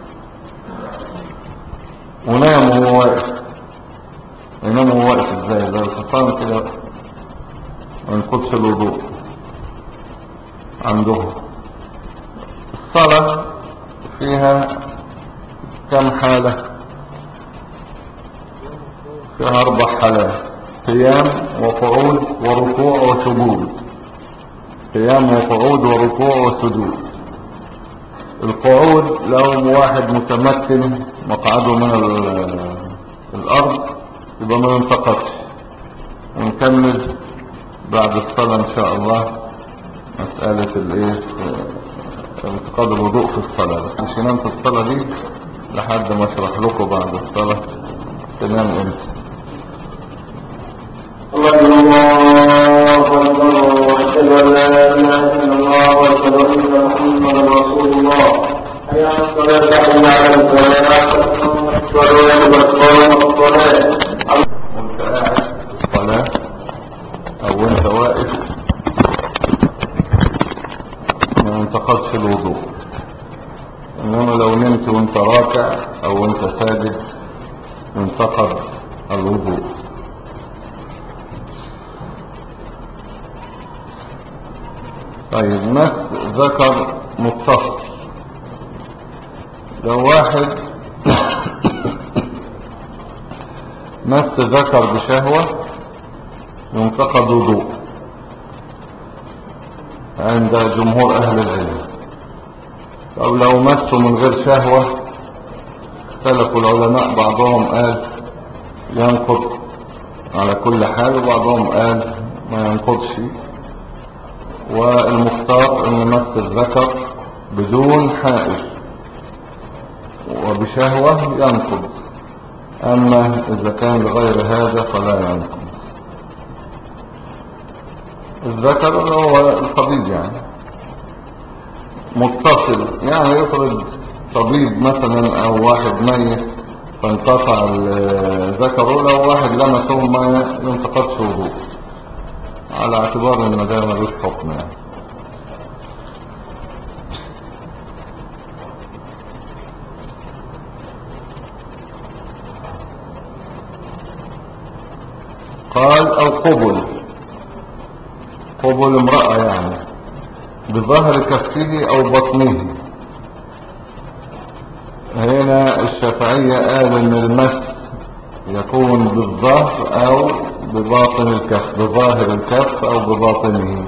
ونام وهو واقف، ينام وهو واقف ازاي؟ زي الحصان كده ما ينقضش الوضوء عندهم. الصلاة فيها كم حالة؟ فيها 4 حالات: قيام وقعود وركوع وسجود. قيام وقعود وركوع وسجود. القعود لو واحد متمكن مقعده من الارض يبقى ما ينتقدش. ونكمل بعد الصلاة ان شاء الله مسألة انتقاد الوضوء في الصلاة، بس مش ينام في الصلاة دي لحد ما اشرح لكم بعد الصلاة تنام امتى. الله أكبر وأشهد أن لا إله إلا الله وأشهد أن محمدا رسول الله. حي على الصلاة حي على الفلاح الصلاة والصلاة. وانت قاعد في الصلاة او وانت واقف ما ينتقدش الوضوء. انما لو نمت وانت راكع او وانت ساجد ينتقد الوضوء. طيب مس ذكر متصل، لو واحد مس ذكر بشهوة ينتقد وضوء عند جمهور اهل العلم. طب لو مسه من غير شهوة اختلفوا العلماء، بعضهم قال ينقض على كل حال وبعضهم قال ما ينقضش. والمختار ان مس الذكر بدون حائل وبشهوة ينقض، اما اذا كان لغير هذا فلا ينقض. الذكر هو الطبيب يعني متصل، يعني يفرض طبيب مثلا او واحد ميت فانقطع ذكره، لو واحد لمسه ما ينتقدش وضوء على اعتبار ان ده ملوش حكم يعني. قال او قبل امرأة يعني بظهر كفه او بطنه. هنا الشافعية قال ان المس يكون بالظهر او بباطن الكف، بظاهر الكف او بباطنه.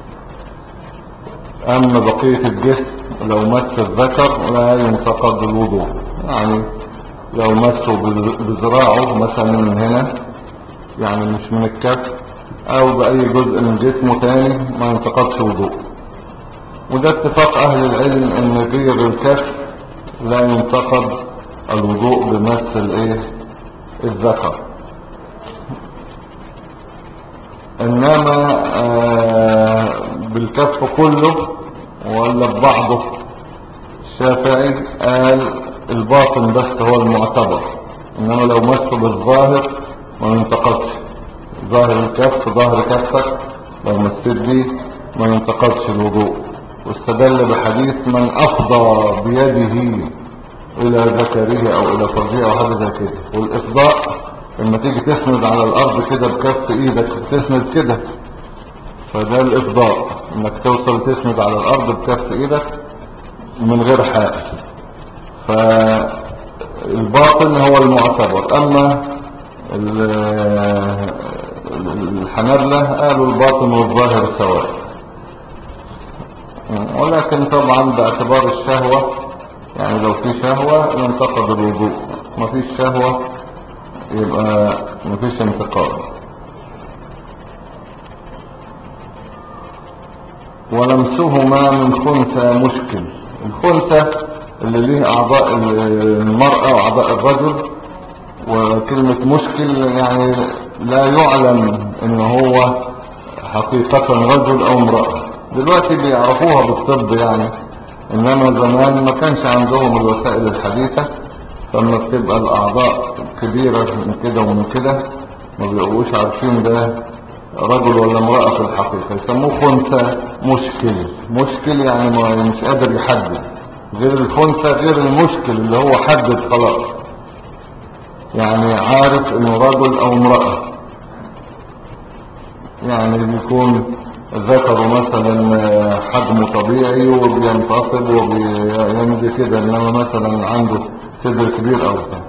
اما بقية الجسم لو مس الذكر لا ينتقد الوضوء، يعني لو مسه بذراعه مثلا من هنا يعني مش من الكف او باي جزء من جسمه تاني ما ينتقدش وضوء. وده اتفاق اهل العلم ان غير الكف لا ينتقد الوضوء بمس الذكر. انما بالكف كله ولا ببعضه، الشافعي قال الباطن بس هو المعتبر، انما لو مسه بالظاهر ما ينتقدش. ظاهر الكف ظاهر كفك لو مسيت بيه ما ينتقدش الوضوء. واستدل بحديث من افضى بيده الى ذكره او الى فرجه او حاجه زي كده. والافضاء لما تيجي تسند على الارض كده بكف ايدك تسند كده، فده الافضاء، انك توصل تسند على الارض بكف ايدك من غير حائل. فالباطن هو المعتبر. اما الحنابلة قالوا الباطن والظاهر سواء، ولكن طبعا باعتبار الشهوة، يعني لو في شهوة ينتقد الوضوء، ما فيش شهوة يبقى مفيش انتقاد. ولمسهما من خنثى مشكل. الخنثى اللي ليه اعضاء المرأة واعضاء الرجل، وكلمة مشكل يعني لا يعلم ان هو حقيقة رجل او امرأة. دلوقتي بيعرفوها بالطب يعني، انما زمان ما كانش عندهم الوسائل الحديثة، فلما بتبقى الاعضاء كبيرة من كده ومن كده ما بيبقوش عارفين ده رجل ولا امرأة في الحقيقة، يسموه خنثى مشكل. مشكل يعني مش قادر يحدد، غير الخنثى غير المشكل اللي هو حدد خلاص، يعني عارف انه رجل او امرأة. يعني بيكون ذكره مثلا حجمه طبيعي وبينتصب وبيمضي كده، انما مثلا عنده صدر كبير او كده.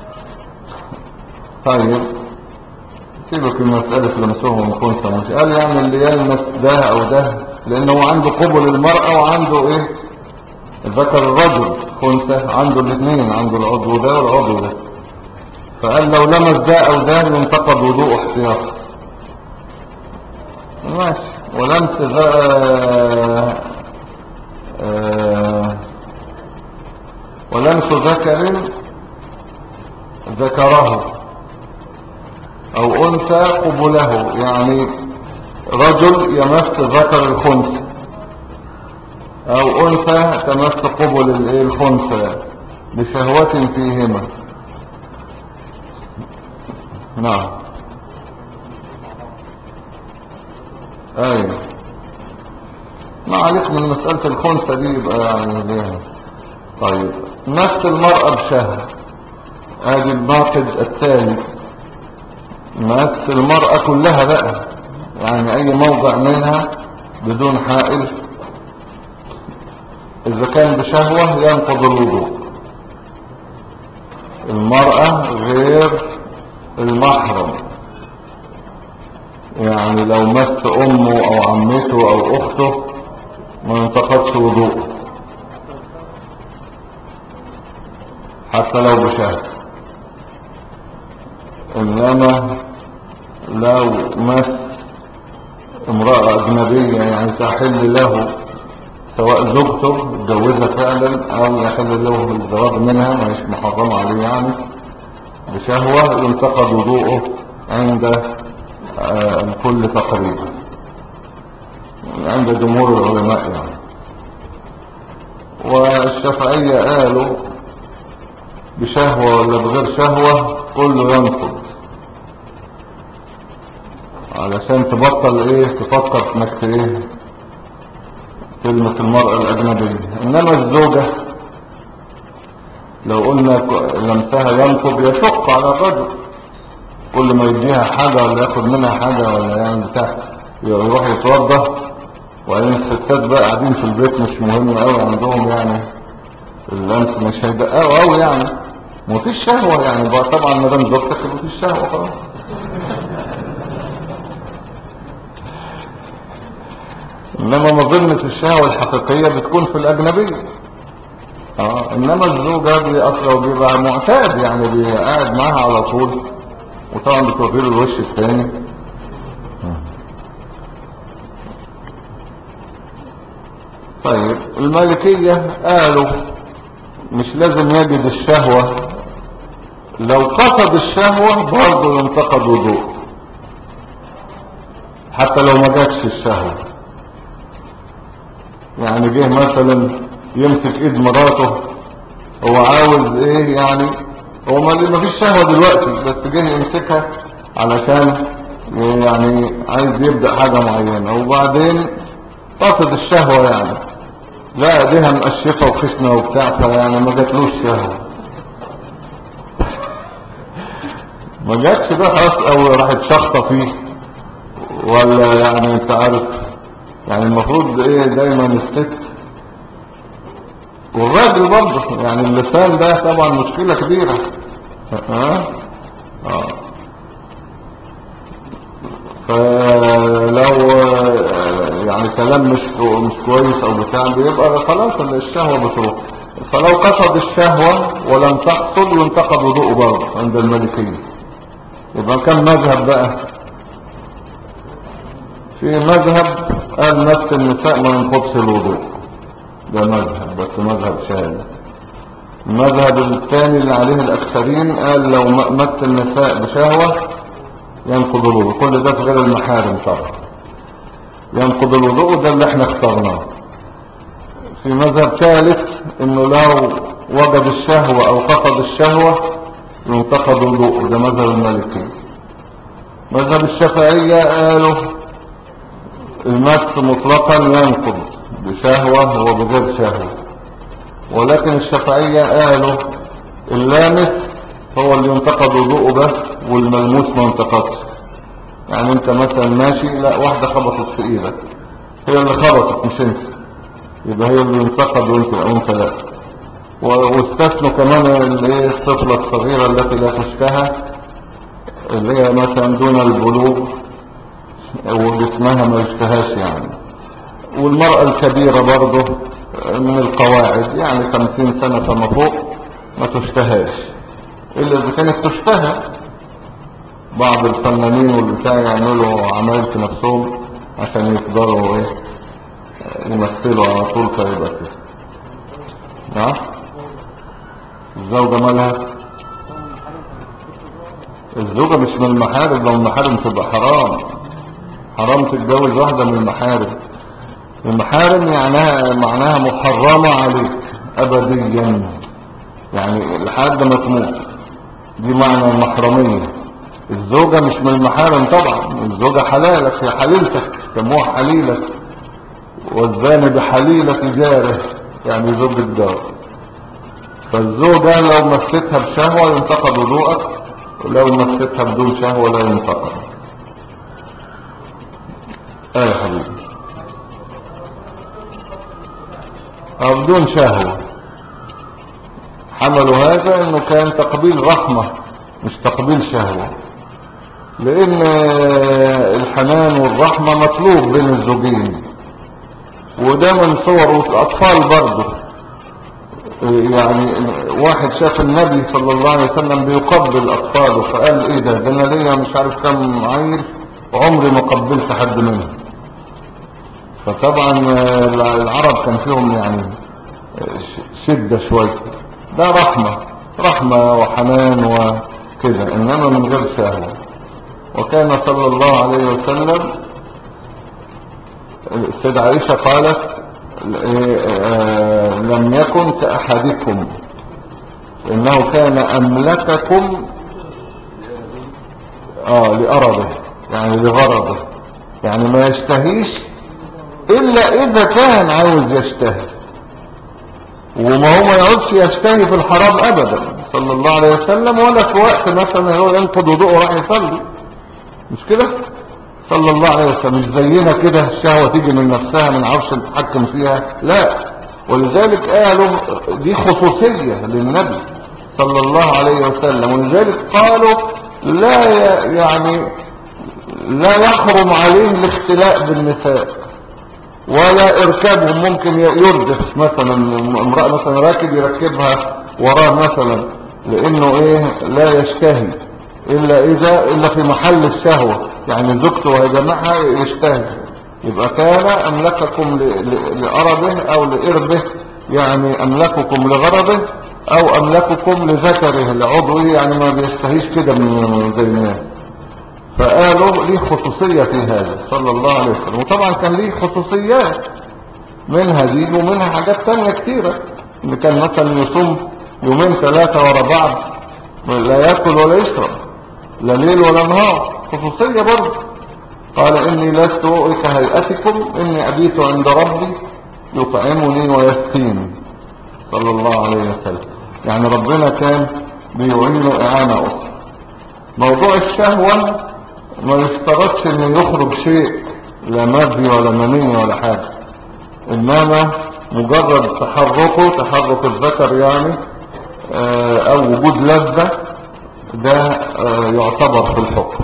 طيب سيبك من مسألة لمسهم وخنثى مش قال يعني اللي يلمس ده او ده، لانه عنده قبل المرأة وعنده ايه ذكر الرجل. خنثى عنده الاثنين، عنده العضو ده والعضو ده، فقال لو لمس ده او ده ينتقد وضوء احتياطي. ماشي. ولمس ولمس ذكره او انثى قبله، يعني رجل يمس ذكر الخنثى او انثى تمس قبل الخنثى بشهوة فيهما. نعم. ايوه، ما عليك من مسألة الخنثى دي يبقى يعني ليها. طيب نفس المرأة بشهوة، ادي الناقد الثالث. نفس المرأة كلها بقى، يعني اي موضع منها بدون حائل اذا كان بشهوة ينقض الوضوء. المرأة غير المحرم، يعني لو مس امه او عمته او اخته ما ينتقضش وضوء حتى لو بشهوة. انما لو مس امرأة اجنبية يعني تحل له، سواء زوجته اتجوزها فعلا او يحل له الزواج منها مش محرم عليه يعني بشهوة، ينتقد وضوءه عند الكل تقريبا، عند جمهور العلماء يعني. والشافعية قالوا بشهوة ولا بغير شهوة كله ينقض، علشان تبطل تفكر انك كلمة المرأة الأجنبية. إنما الزوجة لو قلنا لمسها ينقض يشق على الرجل، كل ما يديها حاجة ولا ياخد منها حاجة ولا يعني بتاع يروح يتوضى. وبعدين الستات بقى قاعدين في البيت مش مهم قوي عندهم، يعني اللمس مش هيدققوا قوي يعني، مفيش شهوة يعني بقى. طبعا ما دام زوجتك مفيش شهوة خلاص. انما مظنة الشهوة الحقيقية بتكون في الاجنبية. انما الزوجة بيبقى معتاد يعني قاعد معاها على طول، وطبعا بتوفير الوش الثاني. طيب المالكية قالوا مش لازم يجد الشهوة، لو قصد الشهوة برضه ينتقد وضوء حتى لو ما جاتش الشهوة. يعني جه مثلا يمسك ايد مراته، هو عاوز يعني هو ما فيش شهوة دلوقتي، بس جه يمسكها علشان يعني عايز يبدأ حاجة معينة، وبعدين قصد الشهوة يعني لا ايديها مقشفة وخشنة وبتاع، فيعني ما جاتلوش شهوة. ما جاتش بقى خلاص، او راحت شخطة فيه، ولا يعني انت عارف يعني المفروض دايما الست والراجل برضه، يعني اللسان ده طبعا مشكلة كبيرة. فلو يعني كلام مش كويس او بتاع بيبقى خلاص الشهوة بتروح. فلو قصد الشهوة ولم تحصل ينتقد وضوءه برضه عند المالكية. يبقى كم مذهب بقى؟ في مذهب قال مس النساء ما ينقضش الوضوء، ده مذهب بس مذهب شاذ. المذهب الثاني اللي عليه الأكثرين قال لو مس النساء بشهوة ينقض الوضوء، كل ده في غير المحارم طبعا ينقض الوضوء، ده اللي احنا اخترناه. في مذهب ثالث انه لو وجد الشهوة او فقد الشهوة ينتقض وضوءه، ده مذهب المالكي. مذهب الشافعية قالوا المس مطلقا ينقض بشهوة وبغير شهوة، ولكن الشافعية قالوا اللامس هو اللي ينتقض وضوءه بس، والملموس ما ينتقضش. يعني انت مثلا ماشي، لا واحدة خبطت في ايدك، هي اللي خبطت مش انت، يبقى هي اللي ينتقد وانت لا. واستثنوا كمان الطفلة الصغيرة التي لا تشتهى، اللي هي مثلا دون البلوغ وجسمها ما يشتهاش يعني. والمرأة الكبيرة برضه من القواعد، يعني 50 سنة فما فوق ما تشتهاش، إلا إذا كانت تشتهى. بعض الفنانين والبتاع يعملوا عمايل في نفسهم عشان يفضلوا يمثلوا على طول، فيبقى كده. نعم. الزوجة مالها؟ الزوجة مش من المحارم، لو المحارم تبقى حرام تتجوز واحدة من المحارم. المحارم معناها محرمة عليك أبديا، يعني لحد ما تموت، دي معنى المحرمية. الزوجة مش من المحارم طبعا، الزوجة حلالك، هي حليلتك، سموها حليلك، والزاني بحليلة جاره، يعني زوج الجار. فالزوجة لو مستها بشهوة ينتقد وضوءك، ولو مستها بدون شهوة لا ينتقد. يا حبيبي بدون شهوة، حملوا هذا انه كان تقبيل رحمة مش تقبيل شهوة، لان الحنان والرحمة مطلوب بين الزوجين، وده من صور الاطفال برضه. يعني واحد شاف النبي صلى الله عليه وسلم بيقبل اطفاله، فقال ايه ده انا ليا مش عارف كم عيل وعمري ما قبلت حد منهم. فطبعا العرب كان فيهم يعني شدة شوية، ده رحمة وحنان وكده، انما من غير شهوة. وكان صلى الله عليه وسلم، السيدة عائشة قالت لم يكن كأحدكم إنه كان أملككم لأرضه، يعني لغرضه، يعني ما يشتهيش إلا إذا كان عاوز يشتهي، وما هو ما يعودش يشتهي في الحرام أبدا صلى الله عليه وسلم، ولا في وقت مثلا هو ينقض وضوءه راح يصلي، مش كده صلى الله عليه وسلم. مش زينا كده الشهوة تيجي من نفسها ما نعرفش نتحكم فيها، لا. ولذلك قالوا دي خصوصية للنبي صلى الله عليه وسلم، ولذلك قالوا لا يحرم عليه الاختلاء بالنساء ولا اركابهم. ممكن يردف مثلا امرأة مثلا راكب يركبها وراه مثلا، لانه لا يشتهي الا في محل الشهوة، يعني زوجته وهيجمعها يشتهي. يبقى كان املككم لأرضه او لإربه، يعني املككم لغرضه او املككم لذكره لعضوه، يعني ما بيشتهيش كده من زي الناس. فقالوا ليه خصوصية في هذا صلى الله عليه وسلم. وطبعا كان ليه خصوصيات، منها دي ومنها حاجات تانية كتيرة، ان كان مثلا يصوم يومين 3 ورا بعض لا يأكل ولا يشرب، لا ليل ولا نهار، خصوصية برضه. قال إني لست كهيئتكم إني أبيت عند ربي يطعمني ويسقيني صلى الله عليه وسلم. يعني ربنا كان بيعينه إعانة أخرى. موضوع الشهوة ما يشترطش إنه يخرج شيء، لا مادي ولا مني ولا حاجة، إنما مجرد تحرك الذكر يعني أو وجود لذة، ده يعتبر في الحكم.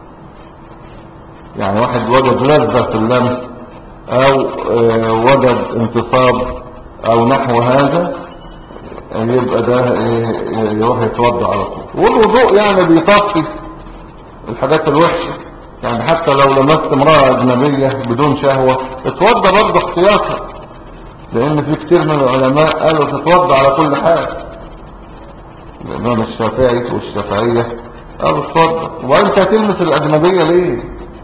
يعني واحد وجد لذة في اللمس او وجد انتصاب او نحو هذا، يبقى ده يروح يتوضع على طول. والوضوء يعني بيطفي الحاجات الوحشة. يعني حتى لو لمست امرأة أجنبية بدون شهوة اتوضى برضه احتياطا، لأن في كتير من العلماء قالوا تتوضى على كل حال. الإمام الشافعي والشافعية قالوا اتوضى. وبعدين انت هتلمس الأجنبية ليه؟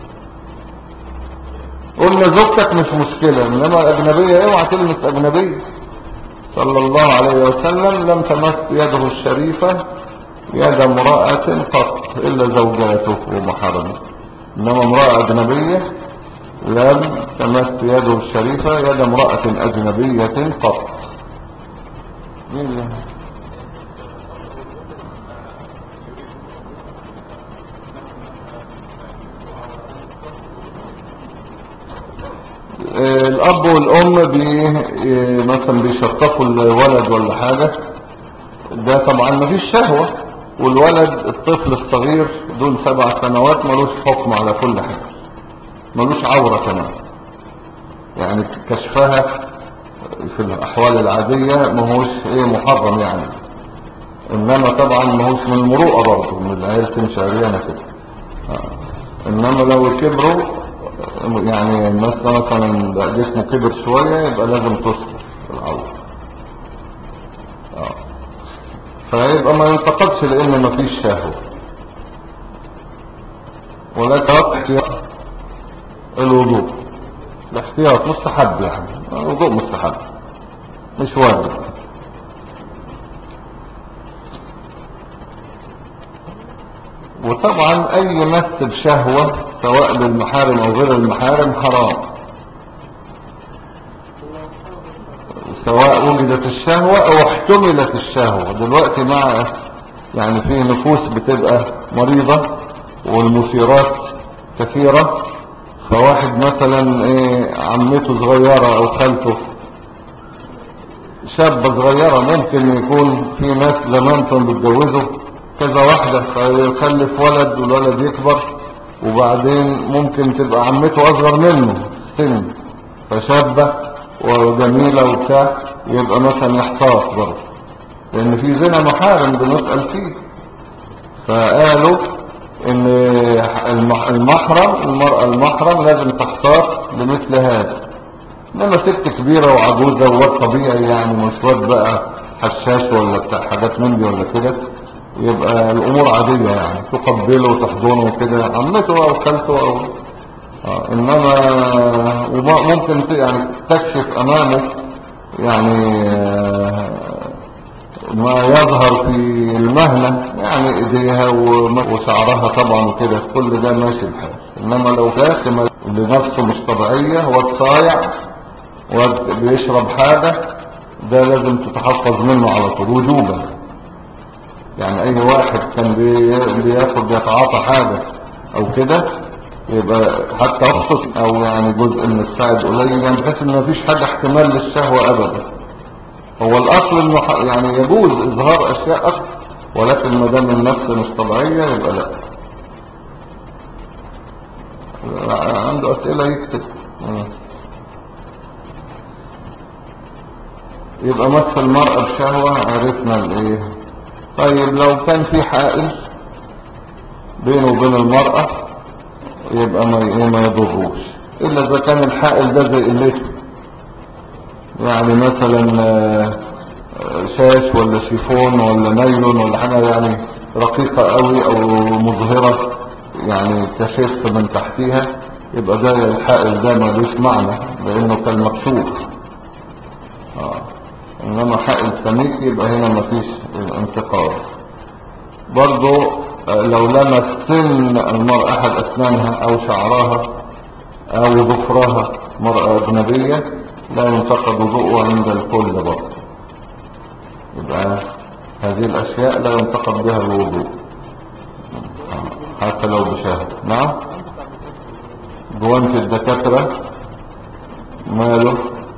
قلنا زوجتك مش مشكلة، إنما الأجنبية اوعى تلمس أجنبية. صلى الله عليه وسلم لم تمس يده الشريفة يد امرأة قط إلا زوجاته ومحارمه، إنما امرأة أجنبية لم تمس يده الشريفة يد امرأة أجنبية قط. مين ده؟ الأب والأم مثلا بيشققوا الولد ولا حاجة، ده طبعا مفيش شهوة. والولد الطفل الصغير دون 7 سنوات ملوش حكم على كل حاجة، ملوش عورة كمان. يعني كشفها في الأحوال العادية مهوش محرم يعني، إنما طبعا مهوش من المروءة برضه، من العيال تمشي عريانة كده. إنما لو كبروا يعني مثلا جسمه كبر شوية يبقى لازم تستر العورة. فيبقى ما ينتقدش لأن ما فيش شهوة. ولا احتياط الوضوء، الاحتياط مستحب، يعني الوضوء مستحب مش واجب. وطبعا اي مس بشهوة سواء للمحارم او غير المحارم حرام، سواء وجدت الشهوة او احتملت الشهوة. دلوقتي مع يعني في نفوس بتبقى مريضة والمثيرات كثيرة، فواحد مثلا عمته صغيرة او خالته شابة صغيرة، ممكن يكون في ناس زمان كانوا بيتجوزوا كذا واحدة فيخلف ولد والولد يكبر، وبعدين ممكن تبقى عمته اصغر منه سن فشابة وجميلة وبتاع، يبقى مثلا يحتاط برضه، لان في زنا محارم بنسأل فيه. فقالوا ان المرأة المحرم لازم تحتاط لمثل هذا. انما ست كبيرة وعجوزة وواد طبيعي، يعني مش واد بقى حشاش ولا بتاع حاجات من دي ولا كده، يبقى الامور عادية، يعني تقبله وتحضنه وكده عمته او خالته او انما وممكن يعني تكشف امامه يعني ما يظهر في المهنة، يعني ايديها وشعرها طبعا وكده، كل ده ماشي الحال. انما لو كانت لنفسه مش طبيعية وصايع وبيشرب حاجة، ده لازم تتحفظ منه على طول وجوبا. يعني اي واحد كان بياخد يتعاطى حاجة او كده، يبقى حتى اخصص او يعني جزء من الساعد قليل، يعني بحيث ان مفيش حاجة احتمال للشهوة ابدا. هو الاصل انه يعني يجوز اظهار اشياء اكثر، ولكن ما دام النفس مش طبيعية يبقى لا. عنده اسئلة يكتب. يبقى مس المرأة بشهوة عرفنا الايه. طيب لو كان في حائل بينه وبين المرأة يبقى ما يضروش، الا اذا كان الحائل ده زي قلته، يعني مثلا شاش ولا شيفون ولا نايلون ولا حاجة يعني رقيقة قوي او مظهرة يعني كشف من تحتيها، يبقى ده الحائل ده ملوش معنى لانه كان مكشوف. انما حائل سميك يبقى هنا مفيش انتقاد. برضو لو لمس سن المرأة احد اسنانها او شعرها او ظفرها مرأة اجنبية لا ينتقد وضوءه عند الكل برضو، يبقى هذه الاشياء لا ينتقد بها الوضوء حتى لو بشهر. نعم. جوانت الدكاترة ماله؟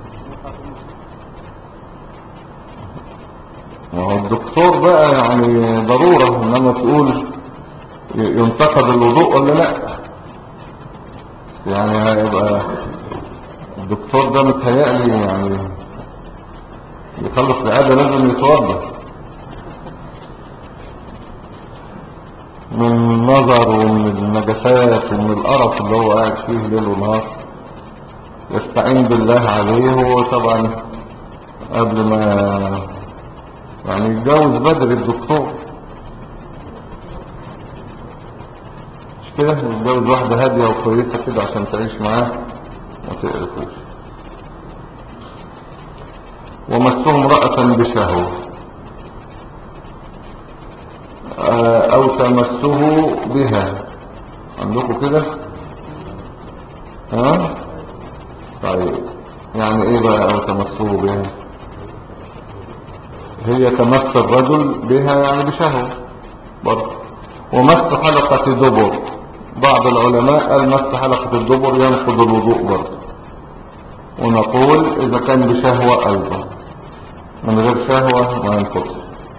وهو الدكتور بقى يعني ضرورة، انما تقول ينتقد الوضوء ولا لا، يعني هيبقى الدكتور ده متهيألي يعني يخلص العادة لازم يتوضى. من نظر ومن النجاسات ومن القرف اللي هو قاعد فيه ليل ونهار، يستعين بالله عليه. هو طبعا قبل ما يعني يتجوز بدري الدكتور، مش كده؟ يتجوز واحدة هادية وكويسة كده عشان تعيش معاه ما تقرفوش. ومسه امرأة بشهوة او تمسه بها، عندكم كده؟ ها؟ طيب يعني ايه بقى او تمسه بها؟ هي تمس الرجل بها يعني بشهوة برضه. ومس حلقة دبر، بعض العلماء قال مس حلقة الدبر ينقض الوضوء برضه، ونقول اذا كان بشهوة ايضا، من غير شهوة ما ينقضش.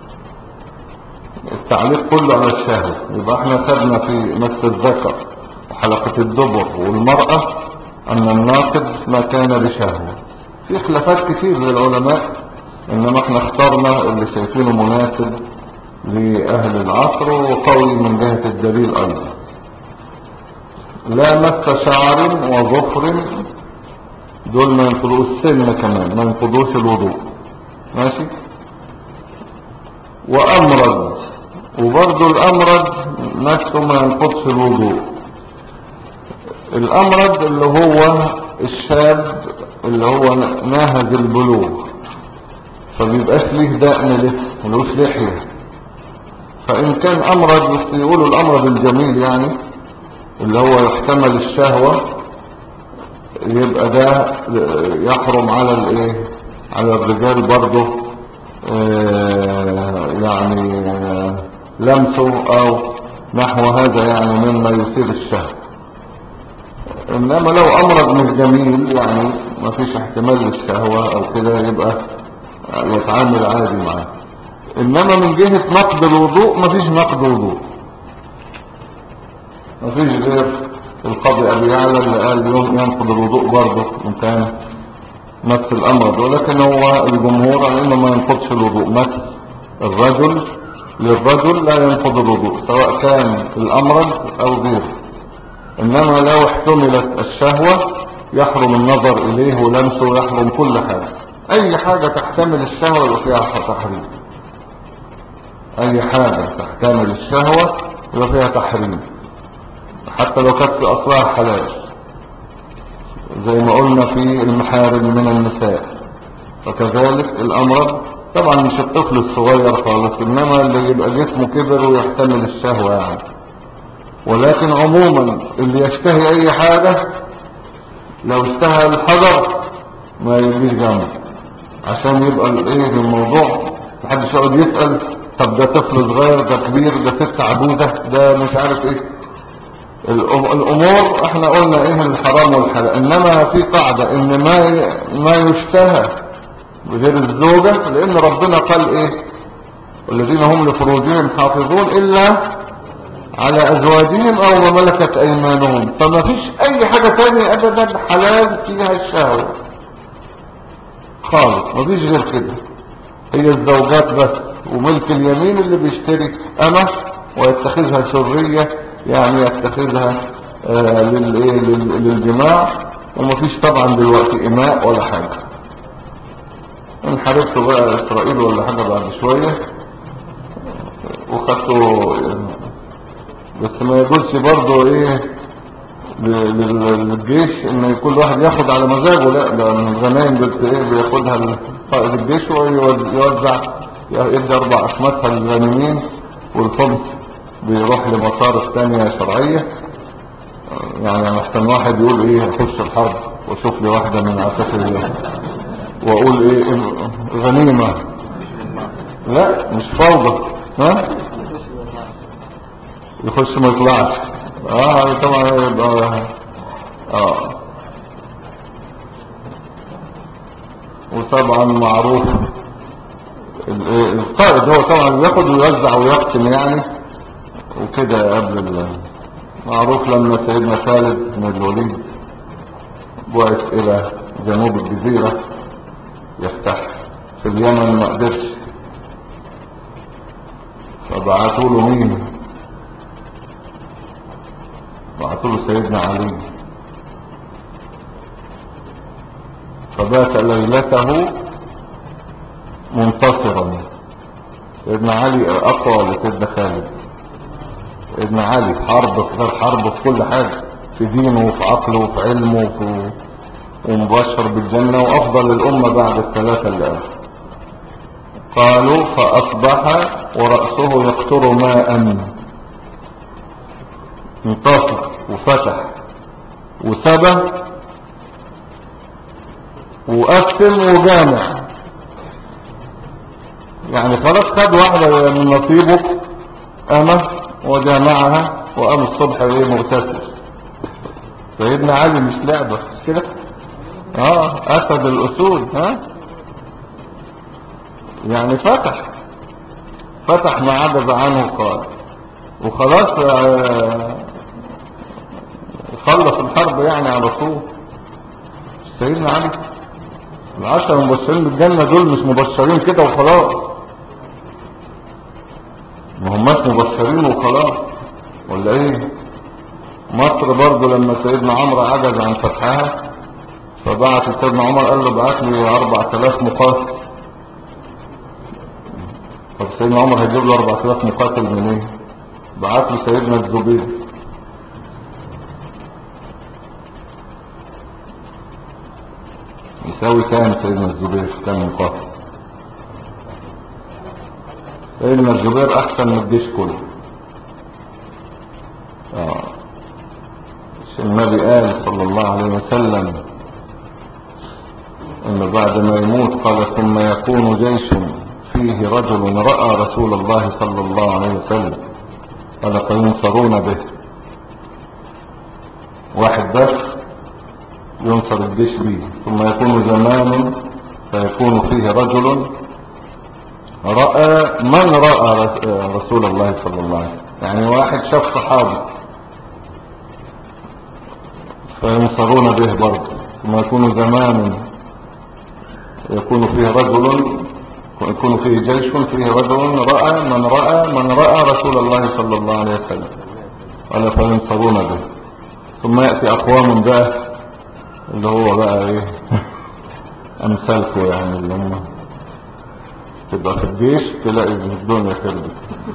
التعليق كله على الشهوة. يبقى احنا خدنا في مس الذكر وحلقة الدبر والمرأة ان الناقض ما كان بشهوة. في خلافات كتير للعلماء، انما احنا اخترنا اللي شايفينه مناسب لأهل العصر وقوي من جهة الدليل ايضا. لا مس شعر وظفر، دول ما ينقضوش، السن كمان ما ينقضوش الوضوء، ماشي. وامرض، وبرضو الامرض نفسه ما ينقضش الوضوء. الامرض اللي هو الشاب اللي هو ناهز البلوغ، فبيبقاش ليه دقن لسه ملوش لحية، فان كان امرض، بس يقولوا الامرض الجميل يعني اللي هو يحتمل الشهوة، يبقى ده يحرم على الايه، على الرجال برضه يعني لمسه او نحو هذا يعني مما يثير الشهوة. انما لو امرض مش جميل يعني ما فيش احتمال للشهوة او كده، يبقى يتعامل عادي معاه. انما من جهة نقض الوضوء ما فيش نقض وضوء، ما فيش غير القاضي ابي يعلى اللي قال ينقض الوضوء برضه ان كان مس الامرض، ولكن هو الجمهور على انه ما ينقضش الوضوء. مس الرجل للرجل لا ينقض الوضوء سواء كان الامرض او غيره، انما لو احتملت الشهوة يحرم النظر اليه ولمسه، يحرم كل حاجة. اي حاجة تحتمل الشهوة يبقى فيها تحريم، اي حاجة تحتمل الشهوة يبقى فيها تحريم، حتى لو كانت في اصلها حلال، زي ما قلنا في المحارم من النساء. فكذلك الامراض طبعا مش الطفل الصغير خالص، انما اللي يبقى جسمه كبر ويحتمل الشهوة يعني. ولكن عموما اللي يشتهي اي حاجة لو اشتهى الحجر ما يجيش جنبه، عشان يبقى الايه الموضوع محدش يقعد يسأل طب ده طفل صغير، ده كبير، ده ست عجوزة، ده مش عارف ايه. الامور احنا قلنا ايه الحرام والحلال، انما في قاعدة ان ما يشتهى بغير الزوجة، لان ربنا قال ايه والذين هم لفروجهم حافظون الا على ازواجهم او ما ملكت ايمانهم. فما فيش اي حاجة تانية ابدا حلال فيها الشهوة خالص، ما فيش غير كده، هي الزوجات بس. وملك اليمين اللي بيشتري امه ويتخذها سرية، يعني يتخذها للجماع. ومفيش طبعا دلوقتي اماء ولا حاجة. ان حاربتوا بقى اسرائيل ولا حاجة بعد شوية وخدتوا، بس ما يقولش برضو ايه للجيش ان كل واحد ياخد على مزاجه، لا ده من الغنائم بياخدها قائد الجيش ويوزع، يدي 4 أخماسها للغانمين، والخمس بيروح لمصارف تانية شرعية. يعني محتاج واحد يقول ايه اخش الحرب واشوف لي واحدة من عساكر الله واقول ايه غنيمة، لا مش فوضى، ها يخش ما يطلعش. طبعا يبقى وطبعا معروف القائد هو طبعا ياخد ويوزع ويقسم يعني وكده. قبل معروف لما سيدنا خالد بن الوليد بعث الى جنوب الجزيرة يفتح في اليمن ما قدرش، فبعثوا له مين بعثوا له سيدنا علي، فبات ليلته منتصرا. سيدنا علي اقوى ولا سيدنا خالد؟ سيدنا علي في حرب، في غير حرب، في كل حاجة، في دينه وفي عقله وفي علمه ومبشر بالجنة وافضل الامة بعد الثلاثة اللي قالوا. قالوا فاصبح ورأسه يقطر ماء، انتصر وفتح وسبى وقسم وجامع، يعني خلاص خد واحدة من نصيبه أمة وجامعها وقام الصبح ايه مغتسل. سيدنا علي مش لعبة، مش كده؟ أسد الأسود. يعني فتح ما عجز عنه قال، وخلاص خلص الحرب يعني على طول. سيدنا علي ال10 المبشرين بالجنة دول مش مبشرين كده وخلاص، ما هماش مبشرين وخلاص ولا ايه؟ مصر برضو لما سيدنا عمرو عجز عن فتحها فبعت سيدنا عمر قال له بعت لي 4000 مقاتل. طب سيدنا عمر هيجيب له 4000 مقاتل منين؟ بعت له سيدنا الزبير. يساوي كام سيدنا الزبير؟ كام مقاتل؟ سيدنا الزبير احسن من الجيش كله. النبي قال صلى الله عليه وسلم ان بعد ما يموت قال ثم يكون جيش فيه رجل رأى رسول الله صلى الله عليه وسلم قال فينصرون به. واحد بس ينصر الجيش به. ثم يكون زمان فيكون فيه رجل رأى من رأى رسول الله صلى الله عليه وسلم، يعني واحد شاف صحابي فينصرون به برضه. ثم يكون زمان يكون فيه رجل، يكون فيه جيش فيه رجل رأى من رأى رسول الله صلى الله عليه وسلم قال فينصرون به. ثم يأتي أقوام بقى اللي هو بقى ايه امثالكم، يعني اللي هم تبقى في الجيش تلاقي الدنيا خربت.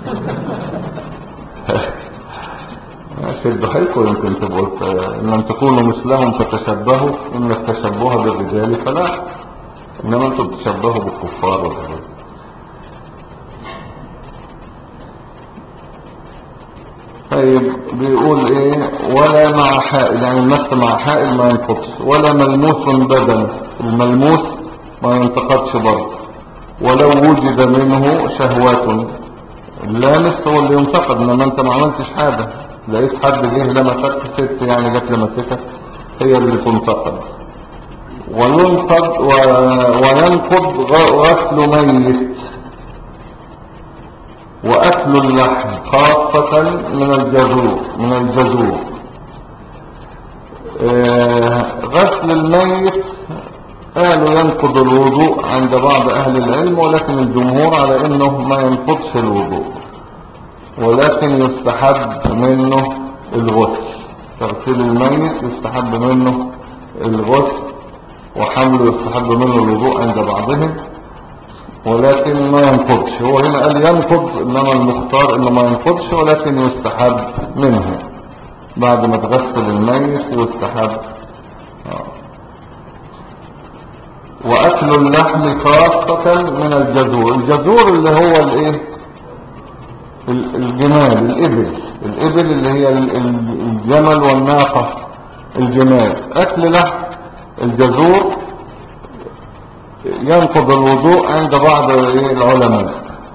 شدوا حيلكم يمكن تبقوا ان لم تكونوا مثلهم فتشبهوا ان التشبه بالرجال فلا، انما انتم تشبهوا بالكفار والحاجات. طيب بيقول ايه ولا مع حائل، يعني النفس مع حائل ما ينقضش، ولا ملموس بدن، الملموس ما ينتقدش برضه، ولو وجد منه شهوات. اللامس هو اللي ينتقد، انما انت ما عملتش حاجة، لقيت حد جه لمسك ست يعني جت لمسكك هي اللي تنتقد. وينقض غسل ميت وأكل اللحم خاصة من الجذور. غسل الميت قالوا ينقض الوضوء عند بعض أهل العلم، ولكن الجمهور على أنه ما ينقضش الوضوء، ولكن يستحب منه الغسل. تغسيل الميت يستحب منه الغسل، وحمله يستحب منه الوضوء عند بعضهم، ولكن ما ينقضش. هو هنا قال ينقض، انما المختار انه ما ينقضش ولكن يستحب منه بعد ما تغسل الميت يستحب. واكل اللحم خاصة من الجذور. الجذور اللي هو الايه الجمال، الابل اللي هي الجمل والناقة الجمال. اكل لحم الجذور ينقض الوضوء عند بعض العلماء.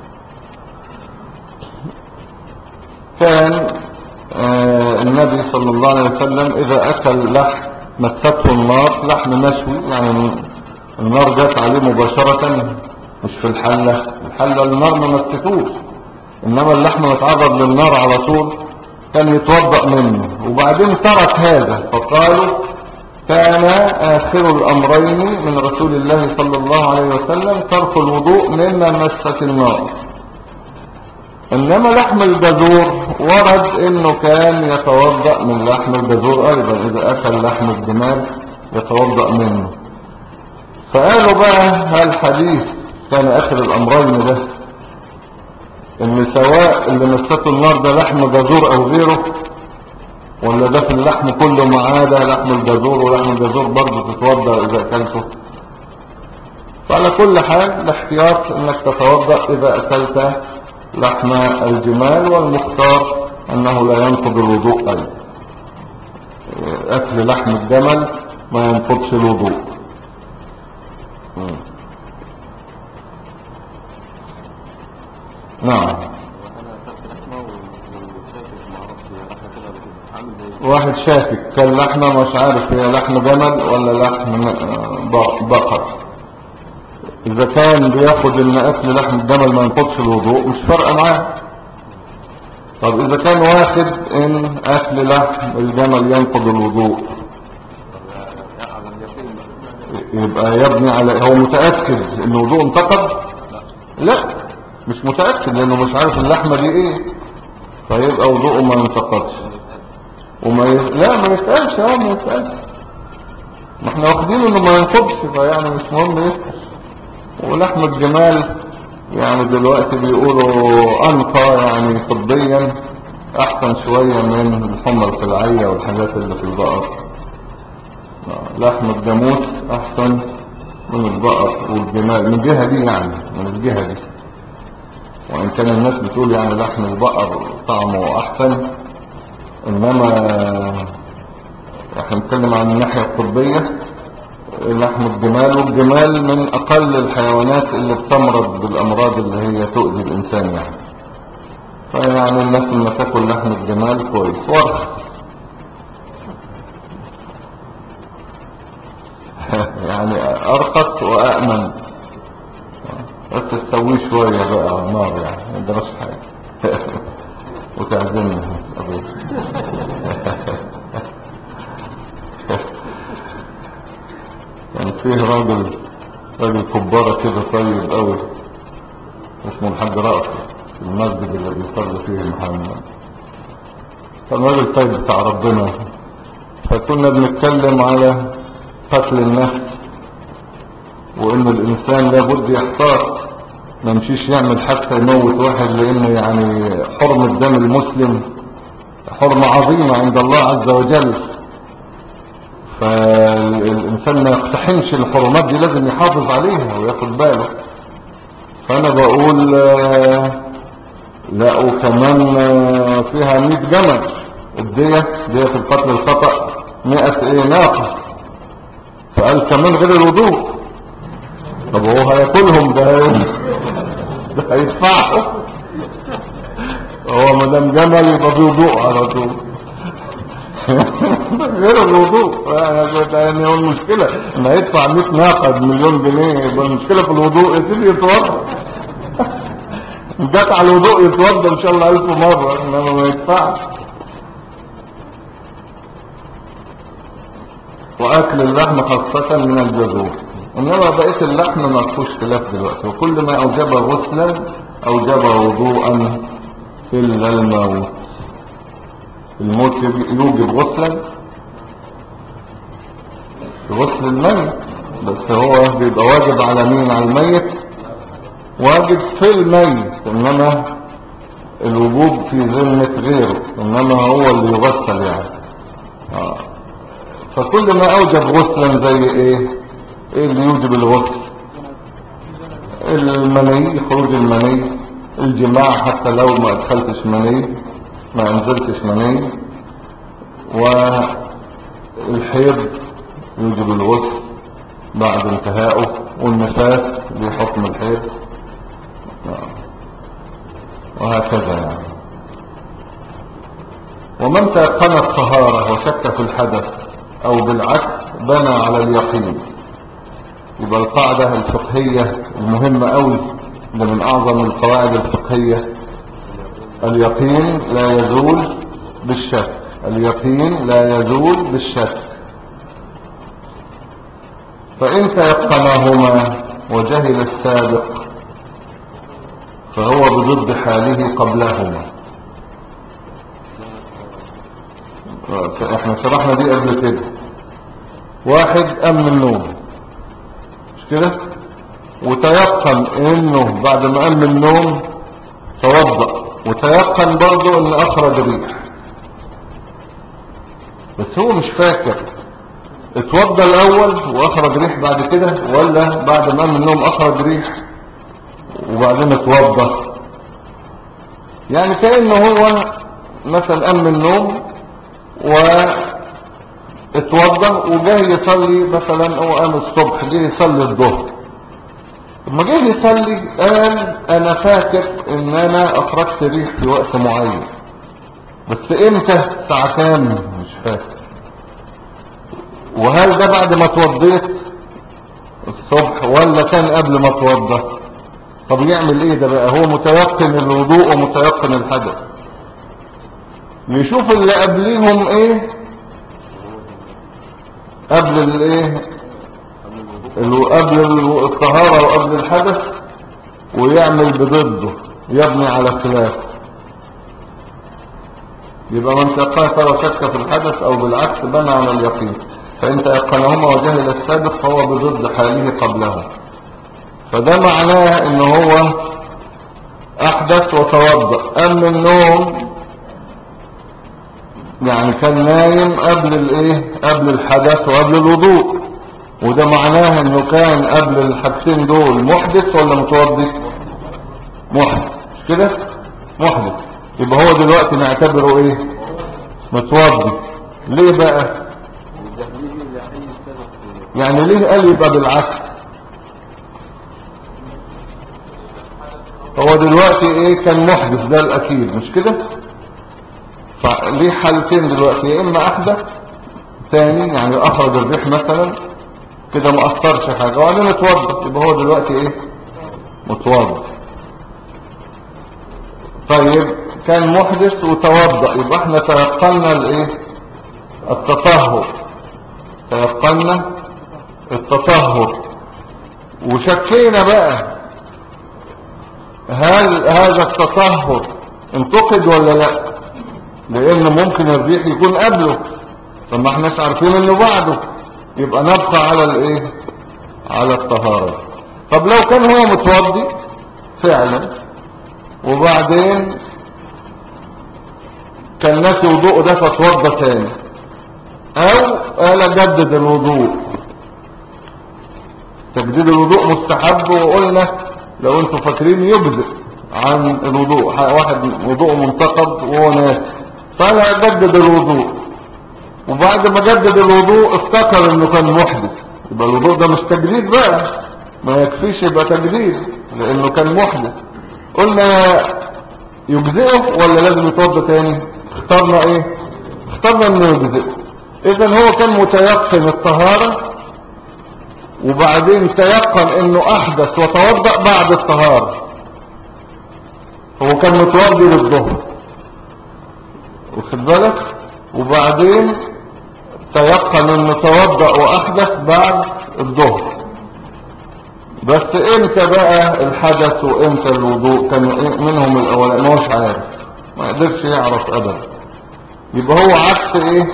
كان النبي صلى الله عليه وسلم اذا اكل لحم مسته النار، لحم مشوي يعني النار جات عليه مباشرة مش في الحلة النار ما مستوش، انما اللحم متعرض للنار على طول، كان يتوضأ منه. وبعدين ترك هذا فقالوا كان آخر الأمرين من رسول الله صلى الله عليه وسلم ترك الوضوء مما مست النار. انما لحم الجزور ورد انه كان يتوضأ من لحم الجزور ايضا، اذا اكل لحم الجمال يتوضأ منه. فقالوا بقى هل حديث كان اخر الامرين ده ان سواء اللي مسته النار ده لحم جزور او غيره، ولا ده في اللحم كله ما عدا لحم الجزور، ولحم الجزور برضه تتوضأ اذا اكلته. فعلى كل حال الاحتياط انك تتوضأ اذا اكلت لحم الجمال، والمختار انه لا ينقض الوضوء ايضا. اكل لحم الجمل ما ينقضش الوضوء. نعم. واحد شاكك كان لحمة مش عارف هي لحم جمل ولا لحم بقر. اذا كان بياخد ان اكل لحم الجمل ما ينقضش الوضوء مش فارقه معاه. طب اذا كان واخد ان اكل لحم الجمل ينقض الوضوء، يبقى يبني على هو متأكد ان الوضوء انتقض؟ لا مش متأكد لانه مش عارف اللحمة دي ايه، فيبقى وضوءه ما ينتقضش. لا ما يسألش، ما يسألش، ما احنا واخدين انه ما ينقضش، فيعني مش مهم يسأل. ولحم الجمال يعني دلوقتي بيقولوا انقى يعني طبيا، احسن شوية من الحمى القلعية والحاجات اللي في البقر. لحم الجاموس احسن من البقر والجمال من الجهة دي، يعني من الجهة دي. وان كان الناس بتقول يعني لحم البقر طعمه احسن، انما احنا نتكلم عن الناحية الطبية. لحم الجمال، والجمال من اقل الحيوانات اللي بتمرض بالامراض اللي هي تؤذي الانسان يعني. فيعني الناس لما تاكل لحم الجمال كويس وارخص. يعني ارخص وامن، بس تسويه شوية بقى على النار يعني ما يجراش حاجة. وتعزمنا ابوك. كان فيه راجل كبارة كده طيب قوي اسمه الحاج رأفت في المسجد اللي بيصلي فيه محمد. كان راجل طيب بتاع ربنا. فكنا بنتكلم على قتل النفس، وان الانسان لابد يحتاط، ما يمشيش يعمل حتى يموت واحد، لانه يعني حرمة دم المسلم حرمة عظيمة عند الله عز وجل. فالإنسان ما يقتحمش الحرمات دي، لازم يحافظ عليها وياخد باله. فأنا بقول لا، وكمان فيها 100 جمل الدية في القتل الخطأ 100 ناقة. فقال كمان غير الوضوء. طب هو هياكلهم ده هيدفعوا. هو مدام جمل يبقى بوضوء على طول. غير الوضوء يعني. هو المشكلة ان هيدفع 100 ناقة ب1,000,000 جنيه، يبقى المشكلة في الوضوء. يا سيدي يتوضى، جات على الوضوء يتوضى ان شاء الله 1000 مرة، انما ما يدفعش. واكل اللحم خاصة من الجزور، انما بقية اللحم ما فيهوش خلاف دلوقتي. وكل ما اوجب غسلا اوجب وضوءا الا الموت. الموت يوجب غسلا، غسل الميت، بس هو بيبقى واجب على مين؟ على الميت، واجب في الميت، انما الوجوب في ذمة غيره، انما هو اللي يغسل يعني. فكل ما اوجب غسلا زي ايه اللي يوجب الغسل؟ المني، خروج المني، الجماع حتى لو ما ادخلتش مني، ما انزلتش مني، والحيض يوجب الغسل بعد انتهائه، والنفاس بحكم الحيض، وهكذا يعني. ومن تيقن الطهارة وشك في الحدث او بالعكس بنى على اليقين. يبقى القاعدة الفقهية المهمة قوي اللي من اعظم القواعد الفقهية: اليقين لا يزول بالشك. اليقين لا يزول بالشك. فإن تيقناهما وجهل السابق فهو بضد حاله قبلهما. احنا شرحنا دي قبل كده. واحد قام من النوم مش كده، وتيقن انه بعد ما قام من النوم توضأ، وتيقن برضه ان اخرج ريح، بس هو مش فاكر اتوضى الاول واخرج ريح بعد كده، ولا بعد ما قام من النوم اخرج ريح وبعدين اتوضى. يعني كأنه هو مثلا قام من النوم واتوضى وجاي يصلي، مثلا هو قام الصبح جاي يصلي الظهر، لما جاي يصلي قال انا فاكر ان انا اخرجت ريح في وقت معين، بس امتى الساعة كام مش فاكر. وهل ده بعد ما اتوضيت الصبح ولا كان قبل ما اتوضى؟ طب يعمل ايه ده بقى؟ هو متيقن الوضوء ومتيقن الحدث، يشوف اللي قبليهم ايه قبل الايه، قبل الطهارة وقبل الحدث، ويعمل بضده، يبني على خلاف. يبقى من تيقن شك في الحدث او بالعكس بنى على اليقين، فإن تيقنهما وجهل السابق فهو بضد حاله قبله. فده معناه ان هو احدث وتوضأ، قام من النوم يعني كان نايم قبل الايه، قبل الحدث وقبل الوضوء، وده معناه انه كان قبل الحاجتين دول محدث ولا متوضي؟ محدث مش كده، محدث. يبقى هو دلوقتي نعتبره ايه؟ متوضي. ليه بقى؟ يعني ليه قال يبقى بالعكس؟ هو دلوقتي ايه؟ كان محدث ده الاكيد مش كده، فليه حالتين دلوقتي، يا اما احدث ثاني يعني اخرج الريح مثلا كده ما اثرش حاجه وبعدين اتوضى، يبقى هو دلوقتي ايه؟ متوضى. طيب كان محدث وتوضأ، يبقى احنا تيقنا الايه؟ التطهر، تيقنا التطهر، وشكينا بقى هل هذا التطهر انتقد ولا لا، لان ممكن الريح يكون قبله فما احناش عارفين انه بعده، يبقى نبقى على الايه؟ على الطهارة. طب لو كان هو متوضي فعلا وبعدين كان ناسي وضوءه ده فتوضى تاني، او قال جدد الوضوء. تجديد الوضوء مستحب، وقلنا لو انتوا فاكرين يجزئ عن الوضوء، واحد وضوءه منتقد وهو ناسي فلا جدد الوضوء، وبعد ما جدد الوضوء افتكر انه كان محدث، يبقى الوضوء ده مش تجديد بقى، ما يكفيش يبقى تجديد لانه كان محدث. قلنا يجزئه ولا لازم يتوضى تاني؟ اخترنا ايه؟ اخترنا انه يجزئه. اذا هو كان متيقن الطهارة وبعدين تيقن انه احدث وتوضأ بعد الطهارة، هو كان متوضي للظهر واخد بالك، وبعدين تيقن انه توضأ واحدث بعد الظهر، بس امتى بقى الحدث وامتى الوضوء كان منهم الاولاني ما هوش عارف، ما قدرش يعرف ابدا. يبقى هو عكس ايه؟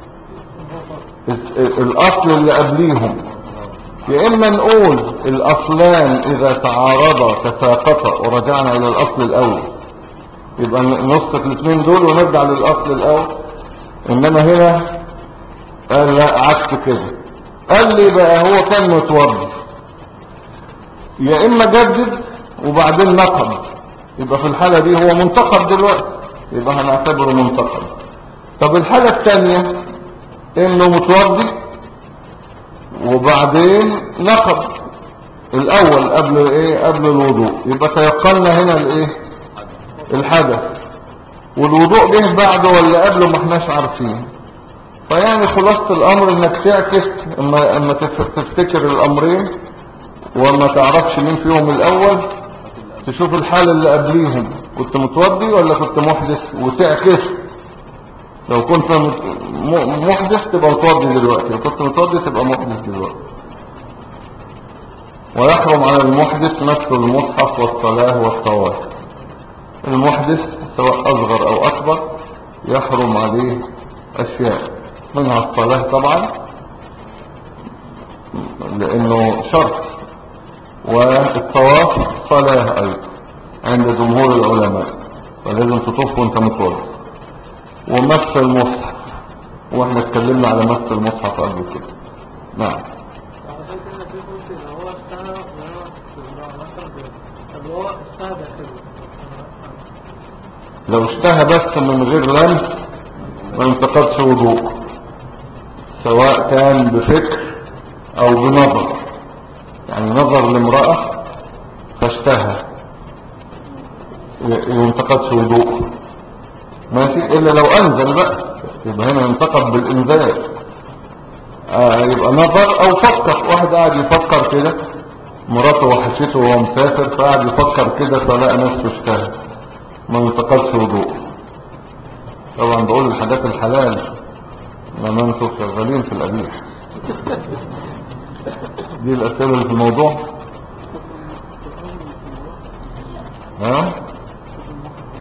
الاصل اللي قبليهم. يا اما نقول الاصلان اذا تعارضا تساقطا ورجعنا الى الاصل الاول، يبقى نسقط الاثنين دول ونرجع للاصل الاول، انما هنا قال لا عكس كده. قال لي بقى هو كان متوضي، يا اما جدد وبعدين نقض، يبقى في الحالة دي هو منتقد دلوقتي، يبقى هنعتبره منتقد. طب الحالة الثانية انه متوضي وبعدين نقض الاول قبل ايه؟ قبل الوضوء، يبقى تيقنا هنا الايه؟ الحدث، والوضوء جه بعده ولا قبله ما احناش عارفين. فيعني خلاصة الامر انك تعكس اما تفتكر الامرين وما تعرفش مين فيهم الاول، تشوف الحالة اللي قبليهم كنت متوضي ولا كنت محدث وتعكس. لو كنت محدث تبقى متوضي دلوقتي، لو كنت متوضي تبقى محدث دلوقتي. ويحرم على المحدث مثل المصحف والصلاة والطواف. المحدث سواء أصغر أو أكبر يحرم عليه أشياء، منها الصلاة طبعا لأنه شرط، والطواف صلاة أيضا عند جمهور العلماء، فلازم تطوف وانت متوضئ. ومس المصحف، واحنا اتكلمنا على مس المصحف قبل كده. نعم. لو اشتهى بس من غير لمس ما ينتقدش وضوء، سواء كان بفكر او بنظر، يعني نظر لامرأة فاشتهى ينتقدش وضوء ماشي، الا لو انزل بقى يبقى هنا ينتقد بالانزال. يبقى نظر او فكر، واحد قاعد يفكر كده، مراته وحشته وهو مسافر فقاعد يفكر كده فلقى نفسه اشتهى، ما ينتقدش وضوء. طبعا بقول الحاجات الحلال لما انتوا شغالين في القبيح. دي الاسئله اللي في الموضوع. ها